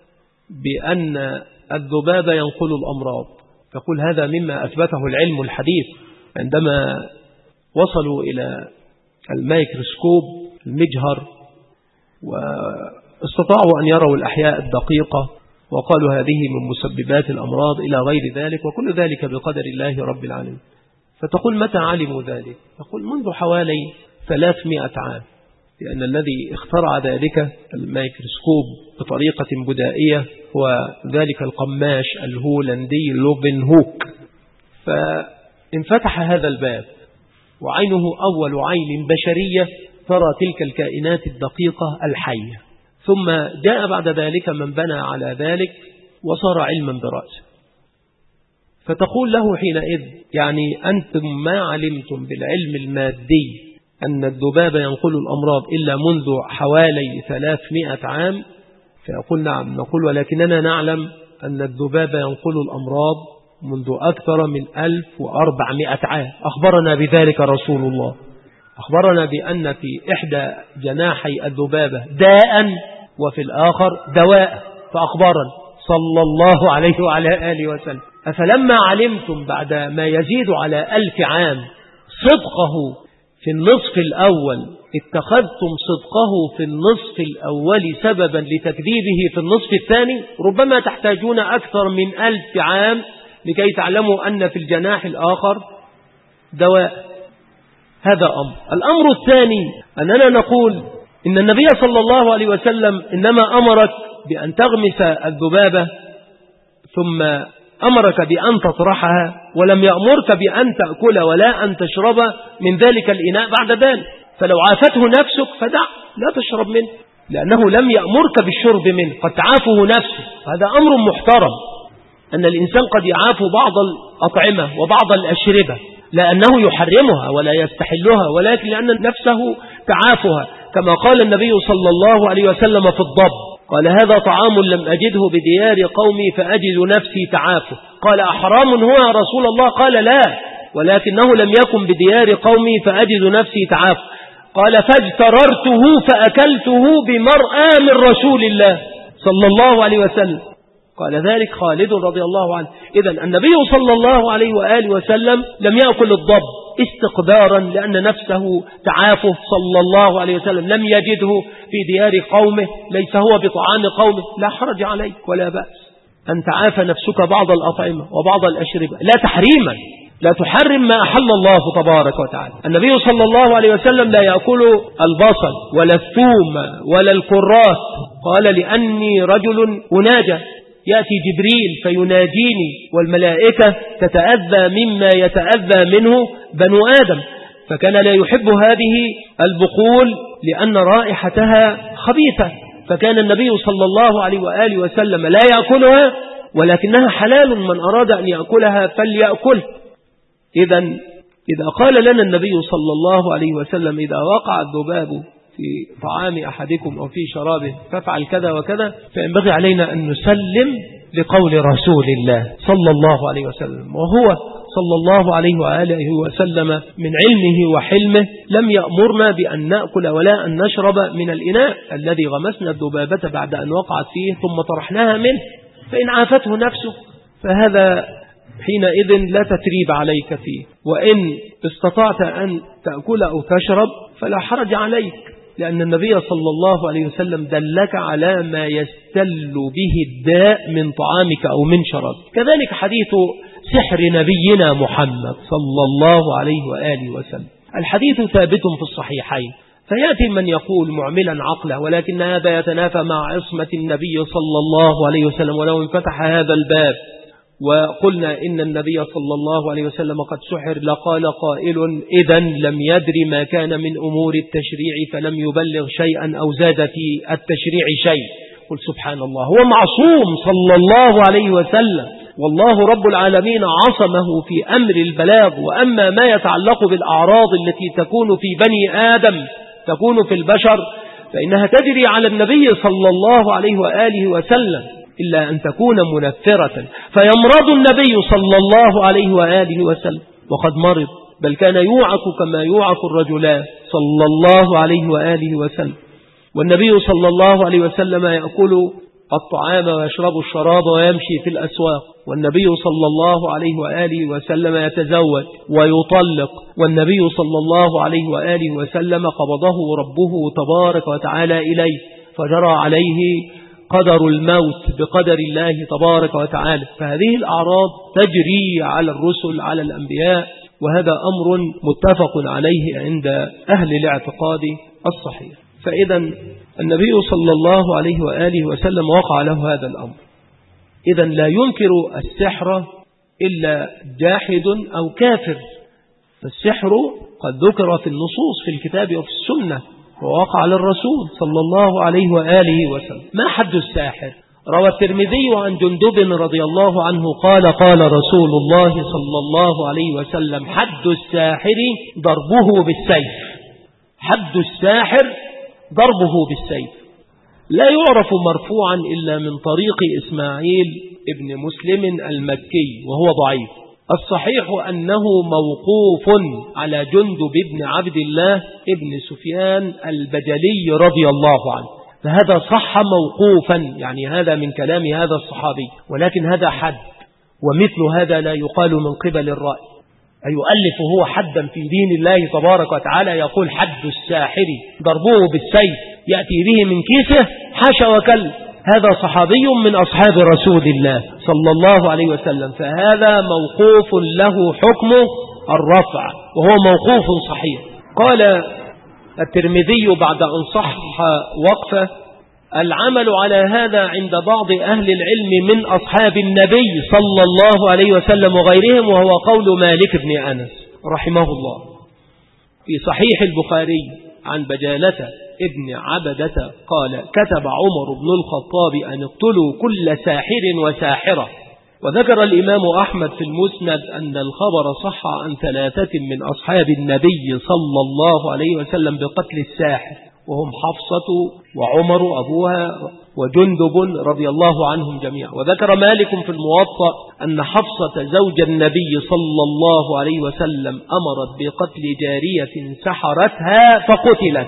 بأن الذباب ينقل الأمراض؟ تقول: هذا مما أثبته العلم الحديث عندما وصلوا إلى الميكروسكوب المجهر واستطاعوا أن يروا الأحياء الدقيقة، وقالوا هذه من مسببات الأمراض إلى غير ذلك، وكل ذلك بقدر الله رب العالمين. فتقول: متى علموا ذلك؟ تقول: منذ حوالي 300 عام، لأن الذي اخترع ذلك الميكروسكوب بطريقة بدائية هو ذلك القماش الهولندي لوفن هوك. فانفتح هذا الباب، وعينه أول عين بشرية ترى تلك الكائنات الدقيقة الحية، ثم جاء بعد ذلك من بنى على ذلك وصار علما برأسه. فتقول له حينئذ: يعني أنتم ما علمتم بالعلم المادي أن الذباب ينقل الأمراض إلا منذ حوالي 300 عام؟ فيقول: نعم. نقول: ولكننا نعلم أن الذباب ينقل الأمراض منذ أكثر من 1400 عام، أخبرنا بذلك رسول الله، أخبرنا بأن في إحدى جناحي الذبابة داء وفي الآخر دواء، فأخبرنا صلى الله عليه وعلى آله وسلم. أفلما علمتم بعد ما يزيد على 1000 عام صدقه في النصف الأول اتخذتم صدقه في النصف الأول سببا لتكذيبه في النصف الثاني، ربما تحتاجون أكثر من 1000 عام لكي تعلموا أن في الجناح الآخر دواء. هذا أمر. الأمر الثاني أننا نقول إن النبي صلى الله عليه وسلم إنما أمرك بأن تغمس الذبابة ثم أمرك بأن تطرحها، ولم يأمرك بأن تأكل ولا أن تشرب من ذلك الإناء بعد ذلك. فلو عافته نفسك فدع، لا تشرب منه، لأنه لم يأمرك بالشرب منه، قد تعافه نفسه. هذا أمر محترم، أن الإنسان قد يعاف بعض الأطعمة وبعض الأشربة، لأنه يحرمها ولا يستحلها، ولكن لأن نفسه تعافها، كما قال النبي صلى الله عليه وسلم في الضب، قال هذا طعام لم أجده بديار قومي فأجد نفسي تعافه. قال أحرام هو يا رسول الله؟ قال لا، ولكنه لم يكن بديار قومي فأجد نفسي تعافه. قال فاجتررته فأكلته بمرأى من رسول الله صلى الله عليه وسلم. قال ذلك خالد رضي الله عنه. إذن النبي صلى الله عليه وآله وسلم لم يأكل الضب استقدارا لأن نفسه تعافه صلى الله عليه وسلم، لم يجده في ديار قومه، ليس هو بطعام قومه، لا حرج عليك ولا بأس أن تعافى نفسك بعض الأطعمة وبعض الأشربة، لا تحريما، لا تحرم ما أحل الله تبارك وتعالى. النبي صلى الله عليه وسلم لا يأكل البصل ولا الثوم ولا الكراث، قال لأني رجل أناجى، يأتي جبريل فيناجيني والملائكة تتأذى مما يتأذى منه بنو آدم، فكان لا يحب هذه البقول لأن رائحتها خبيثة، فكان النبي صلى الله عليه وآله وسلم لا يأكلها، ولكنها حلال، من أراد أن يأكلها فليأكل. إذا قال لنا النبي صلى الله عليه وسلم إذا وقع الذباب في طعام أحدكم أو في شرابه فافعل كذا وكذا، فينبغي علينا أن نسلم لقول رسول الله صلى الله عليه وسلم، وهو صلى الله عليه وآله وسلم من علمه وحلمه لم يأمرنا بأن نأكل ولا أن نشرب من الإناء الذي غمسنا الذبابة بعد أن وقعت فيه ثم طرحناها منه، فإن عافته نفسه فهذا حينئذ لا تتريب عليك فيه، وإن استطعت أن تأكل أو تشرب فلا حرج عليك، لأن النبي صلى الله عليه وسلم دلك على ما يستل به الداء من طعامك أو من شرابك. كذلك حديث سحر نبينا محمد صلى الله عليه وآله وسلم، الحديث ثابت في الصحيحين، فيأتي من يقول معملا عقله، ولكن هذا يتنافى مع عصمة النبي صلى الله عليه وسلم. ولو انفتح هذا الباب وقلنا إن النبي صلى الله عليه وسلم قد سحر لقال قائل إذن لم يدري ما كان من أمور التشريع فلم يبلغ شيئا أو زاد في التشريع شيء. قل سبحان الله، هو معصوم صلى الله عليه وسلم، والله رب العالمين عصمه في أمر البلاغ. وأما ما يتعلق بالأعراض التي تكون في بني آدم تكون في البشر فإنها تجري على النبي صلى الله عليه وآله وسلم، إلا أن تكون منفرة، فيمرض النبي صلى الله عليه وآله وسلم وقد مرض، بل كان يوعك كما يوعك الرجلان صلى الله عليه وآله وسلم. والنبي صلى الله عليه وسلم يأكل الطعام ويشرب الشراب ويمشي في الأسواق، والنبي صلى الله عليه وآله وسلم يتزوج ويطلق، والنبي صلى الله عليه وآله وسلم قبضه ربه تبارك وتعالى إليه فجرى عليه قدر الموت بقدر الله تبارك وتعالى. فهذه الأعراض تجري على الرسل على الأنبياء، وهذا أمر متفق عليه عند أهل الاعتقاد الصحيح. فإذا النبي صلى الله عليه وآله وسلم وقع له هذا الأمر. إذا لا ينكر السحر إلا جاحد أو كافر، فالسحر قد ذكر في النصوص في الكتاب وفي السنة، ووقع على الرسول صلى الله عليه وآله وسلم. ما حد الساحر؟ روى الترمذي عن جندب رضي الله عنه قال قال رسول الله صلى الله عليه وسلم حد الساحر ضربه بالسيف. حد الساحر ضربه بالسيف. لا يعرف مرفوعا إلا من طريق إسماعيل ابن مسلم المكي وهو ضعيف. الصحيح أنه موقوف على جندب بن عبد الله ابن سفيان البجلي رضي الله عنه، فهذا صح موقوفا، يعني هذا من كلام هذا الصحابي، ولكن هذا حد، ومثل هذا لا يقال من قبل الرأي. أي يؤلف هو حدا في دين الله تبارك وتعالى، يقول حد الساحر ضربوه بالسيف يأتي به من كيسه، حاشا وكلا، هذا صحابي من أصحاب رسول الله صلى الله عليه وسلم، فهذا موقوف له حكم الرفع وهو موقوف صحيح. قال الترمذي بعد أن صح وقفه: العمل على هذا عند بعض أهل العلم من أصحاب النبي صلى الله عليه وسلم وغيرهم، وهو قول مالك بن أنس رحمه الله. في صحيح البخاري عن بجالة ابن عبدة قال: كتب عمر بن الخطاب أن اقتلوا كل ساحر وساحرة. وذكر الإمام أحمد في المسند أن الخبر صح عن 3 من أصحاب النبي صلى الله عليه وسلم بقتل الساحر، وهم حفصة وعمر أبوها وجندب رضي الله عنهم جميعا. وذكر مالك في الموطأ أن حفصة زوج النبي صلى الله عليه وسلم أمرت بقتل جارية سحرتها فقتلت.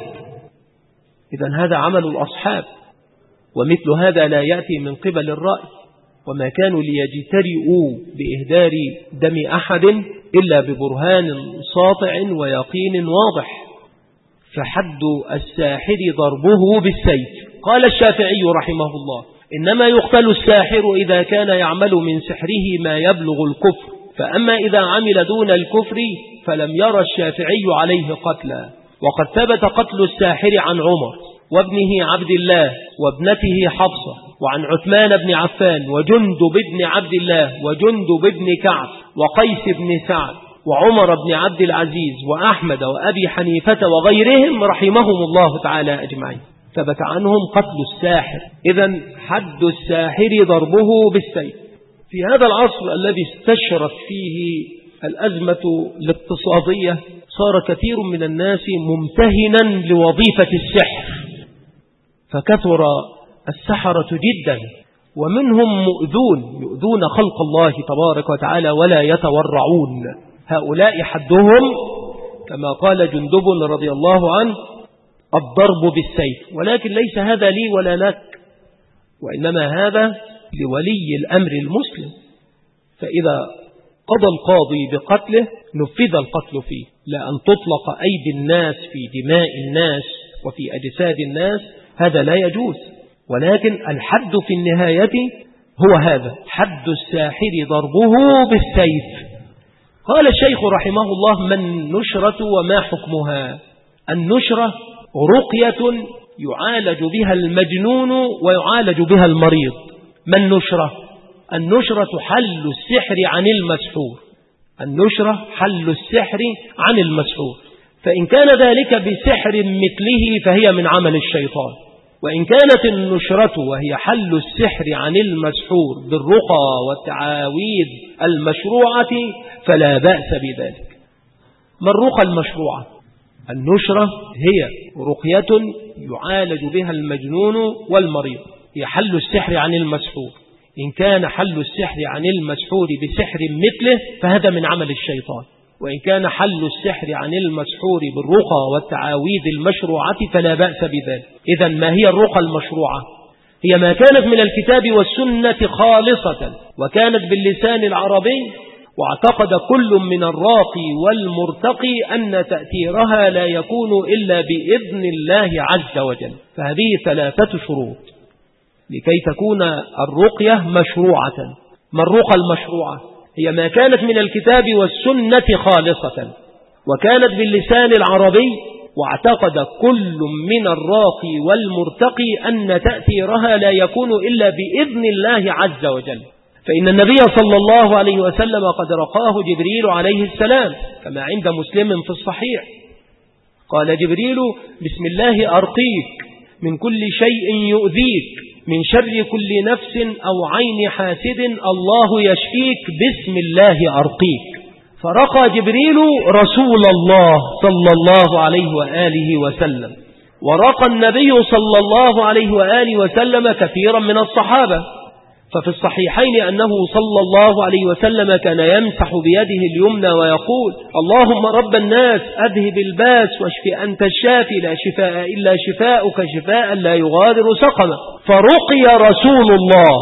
إذن هذا عمل الأصحاب، ومثل هذا لا يأتي من قبل الرأي، وما كانوا ليجترئوا بإهدار دم أحد إلا ببرهان ساطع ويقين واضح. فحد الساحر ضربه بالسيف. قال الشافعي رحمه الله: إنما يقتل الساحر إذا كان يعمل من سحره ما يبلغ الكفر، فأما إذا عمل دون الكفر فلم يرى الشافعي عليه قتلا. وقد ثبت قتل الساحر عن عمر وابنه عبد الله وابنته حفصة، وعن عثمان بن عفان وجندب بن عبد الله وجندب بن كعب وقيس بن سعد وعمر بن عبد العزيز وأحمد وأبي حنيفة وغيرهم رحمهم الله تعالى أجمعين. ثبت عنهم قتل الساحر. إذن حد الساحر ضربه بالسيف. في هذا العصر الذي استشرت فيه الأزمة الاقتصادية صار كثير من الناس ممتهنا لوظيفة السحر، فكثر السحرة جدا، ومنهم يؤذون خلق الله تبارك وتعالى ولا يتورعون. هؤلاء حدهم كما قال جندب رضي الله عنه: الضرب بالسيف. ولكن ليس هذا لي ولا لك، وإنما هذا لولي الأمر المسلم، فإذا قضى القاضي بقتله نفذ القتل فيه، لا أن تطلق أيدي الناس في دماء الناس وفي أجساد الناس، هذا لا يجوز. ولكن الحد في النهاية هو هذا: حد الساحر ضربه بالسيف. قال الشيخ رحمه الله: ما النشرة وما حكمها؟ النشرة رقية يعالج بها المجنون ويعالج بها المريض. ما النشرة؟ النشرة حل السحر عن المسحور. النشرة حل السحر عن المسحور، فإن كان ذلك بسحر مثله فهي من عمل الشيطان، وإن كانت النشرة وهي حل السحر عن المسحور بالرقى والتعاويذ المشروعة فلا بأس بذلك. ما الرقى المشروعة؟ النشرة هي رقية يعالج بها المجنون والمريض، هي حل السحر عن المسحور. إن كان حل السحر عن المسحور بسحر مثله فهذا من عمل الشيطان، وإن كان حل السحر عن المسحور بالرقى والتعاويذ المشروعة فلا بأس بذلك. إذن ما هي الرقى المشروعة؟ هي ما كانت من الكتاب والسنة خالصة وكانت باللسان العربي، واعتقد كل من الراقي والمرتقي أن تأثيرها لا يكون إلا بإذن الله عز وجل. فهذه 3 شروط لكي تكون الرقية مشروعة. ما الرقى المشروعة؟ هي ما كانت من الكتاب والسنة خالصة وكانت باللسان العربي، واعتقد كل من الراقي والمرتقي أن تأثيرها لا يكون إلا بإذن الله عز وجل. فإن النبي صلى الله عليه وسلم قد رقاه جبريل عليه السلام كما عند مسلم في الصحيح. قال جبريل: بسم الله أرقيك من كل شيء يؤذيك، من شر كل نفس أو عين حاسد، الله يشفيك، بسم الله أرقيك. فرقى جبريل رسول الله صلى الله عليه وآله وسلم، ورقى النبي صلى الله عليه وآله وسلم كثيرا من الصحابة. ففي الصحيحين أنه صلى الله عليه وسلم كان يمسح بيده اليمنى ويقول: اللهم رب الناس أذهب الباس واشف أنت الشافي، لا شفاء إلا شفاؤك، شفاء لا يغادر سقما. فرقي رسول الله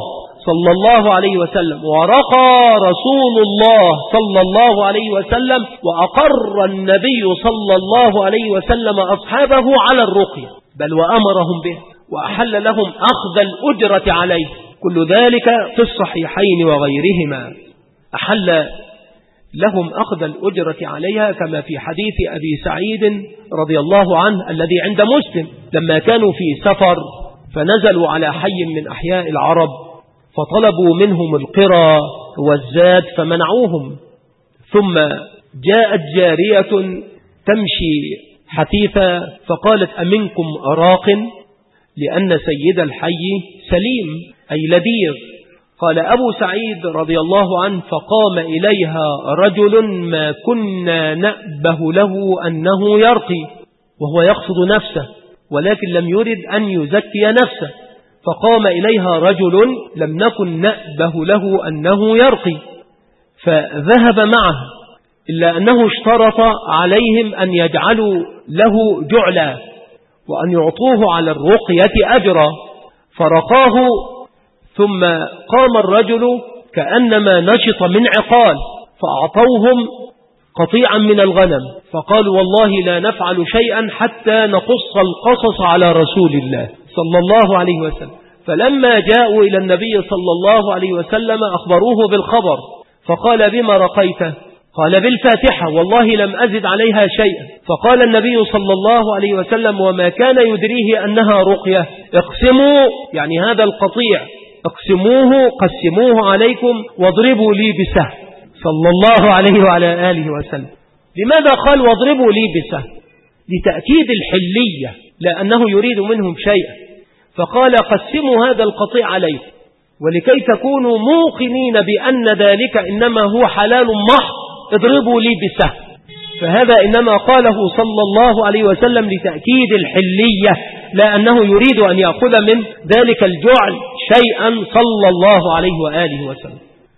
صلى الله عليه وسلم، ورقى رسول الله صلى الله عليه وسلم، وأقر النبي صلى الله عليه وسلم أصحابه على الرقية، بل وأمرهم به وأحل لهم أخذ الأجرة عليه. كل ذلك في الصحيحين وغيرهما، أحل لهم أخذ الأجرة عليها، كما في حديث أبي سعيد رضي الله عنه الذي عند مسلم، لما كانوا في سفر فنزلوا على حي من أحياء العرب فطلبوا منهم القرى والزاد فمنعوهم، ثم جاءت جارية تمشي حثيثة فقالت: أمنكم أراق؟ لأن سيد الحي سليم أي لديغ. قال أبو سعيد رضي الله عنه: فقام إليها رجل ما كنا نأبه له أنه يرقي، وهو يقصد نفسه ولكن لم يرد أن يزكي نفسه، فقام إليها رجل لم نكن نأبه له أنه يرقي، فذهب معه، إلا أنه اشترط عليهم أن يجعلوا له جعلا وأن يعطوه على الرقية أجرا، فرقاه. ثم قام الرجل كأنما نشط من عقال، فأعطوهم قطيعا من الغنم، فقالوا: والله لا نفعل شيئا حتى نقص القصص على رسول الله صلى الله عليه وسلم. فلما جاءوا إلى النبي صلى الله عليه وسلم أخبروه بالخبر، فقال: بما رقيته؟ قال: بالفاتحة، والله لم أزد عليها شيئا. فقال النبي صلى الله عليه وسلم: وما كان يدريه أنها رقية؟ اقسموا، يعني هذا القطيع قسموه عليكم واضربوا لي بسهم، صلى الله عليه وعلى آله وسلم. لماذا قال واضربوا لي بسهم؟ لتأكيد الحلية، لأنه يريد منهم شيئا، فقال: قسموا هذا القطيع عليكم، ولكي تكونوا موقنين بأن ذلك إنما هو حلال محض اضربوا لي بسهم. فهذا إنما قاله صلى الله عليه وسلم لتأكيد الحلية، لا أنه يريد أن يأخذ من ذلك الجعل شيئا صلى الله عليه وآله وسلم.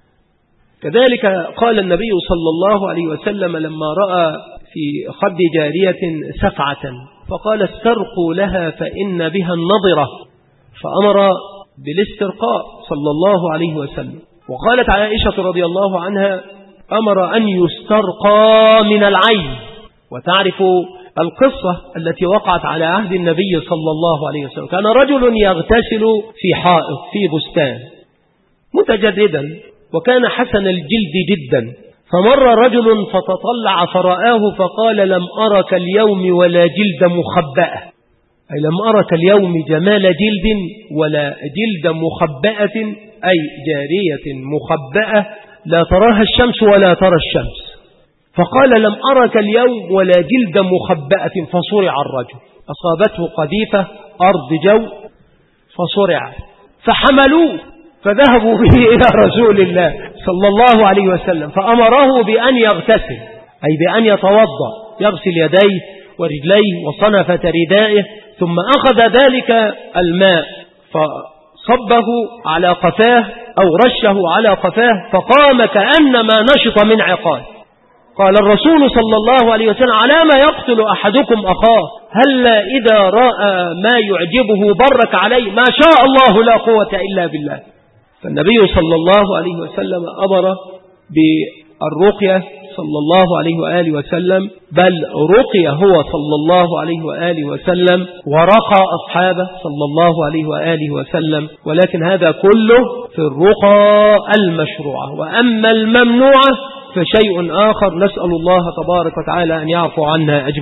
كذلك قال النبي صلى الله عليه وسلم لما رأى في خد جارية سفعة فقال: استرقوا لها فإن بها النضرة، فأمر بالاسترقاء صلى الله عليه وسلم. وقالت عائشة رضي الله عنها: أمر أن يسترقى من العين. وتعرف القصة التي وقعت على عهد النبي صلى الله عليه وسلم، كان رجل يغتسل في حائط في بستان متجردا، وكان حسن الجلد جدا، فمر رجل فتطلع فرآه فقال: لم أرك اليوم ولا جلد مخبأة، أي لم أرك اليوم جمال جلد ولا جلد مخبأة، أي جارية مخبأة لا تراها الشمس ولا ترى الشمس. فقال: لم أرك اليوم ولا جلد مخبأة، فصرع الرجل، أصابته قذيفة أرض جو فصرع، فحملوه فذهبوا به إلى رسول الله صلى الله عليه وسلم، فأمره بأن يغتسل، أي بأن يتوضأ، يغسل يديه ورجليه وصنفة ردائه، ثم أخذ ذلك الماء فصبه على قفاه أو رشه على قفاه، فقام كأنما نشط من عقال. قال الرسول صلى الله عليه وسلم: على ما يقتل أحدكم أخاه؟ هل إذا رأى ما يعجبه برك عليه؟ ما شاء الله لا قوة إلا بالله. فالنبي صلى الله عليه وسلم أمر بالرقية صلى الله عليه وآله وسلم، بل رقي هو صلى الله عليه وآله وسلم ورقى أصحابه صلى الله عليه وآله وسلم، ولكن هذا كله في الرقى المشروعة. وأما الممنوعة فشيء آخر، نسأل الله تبارك وتعالى أن يعفو عنا أجمعين.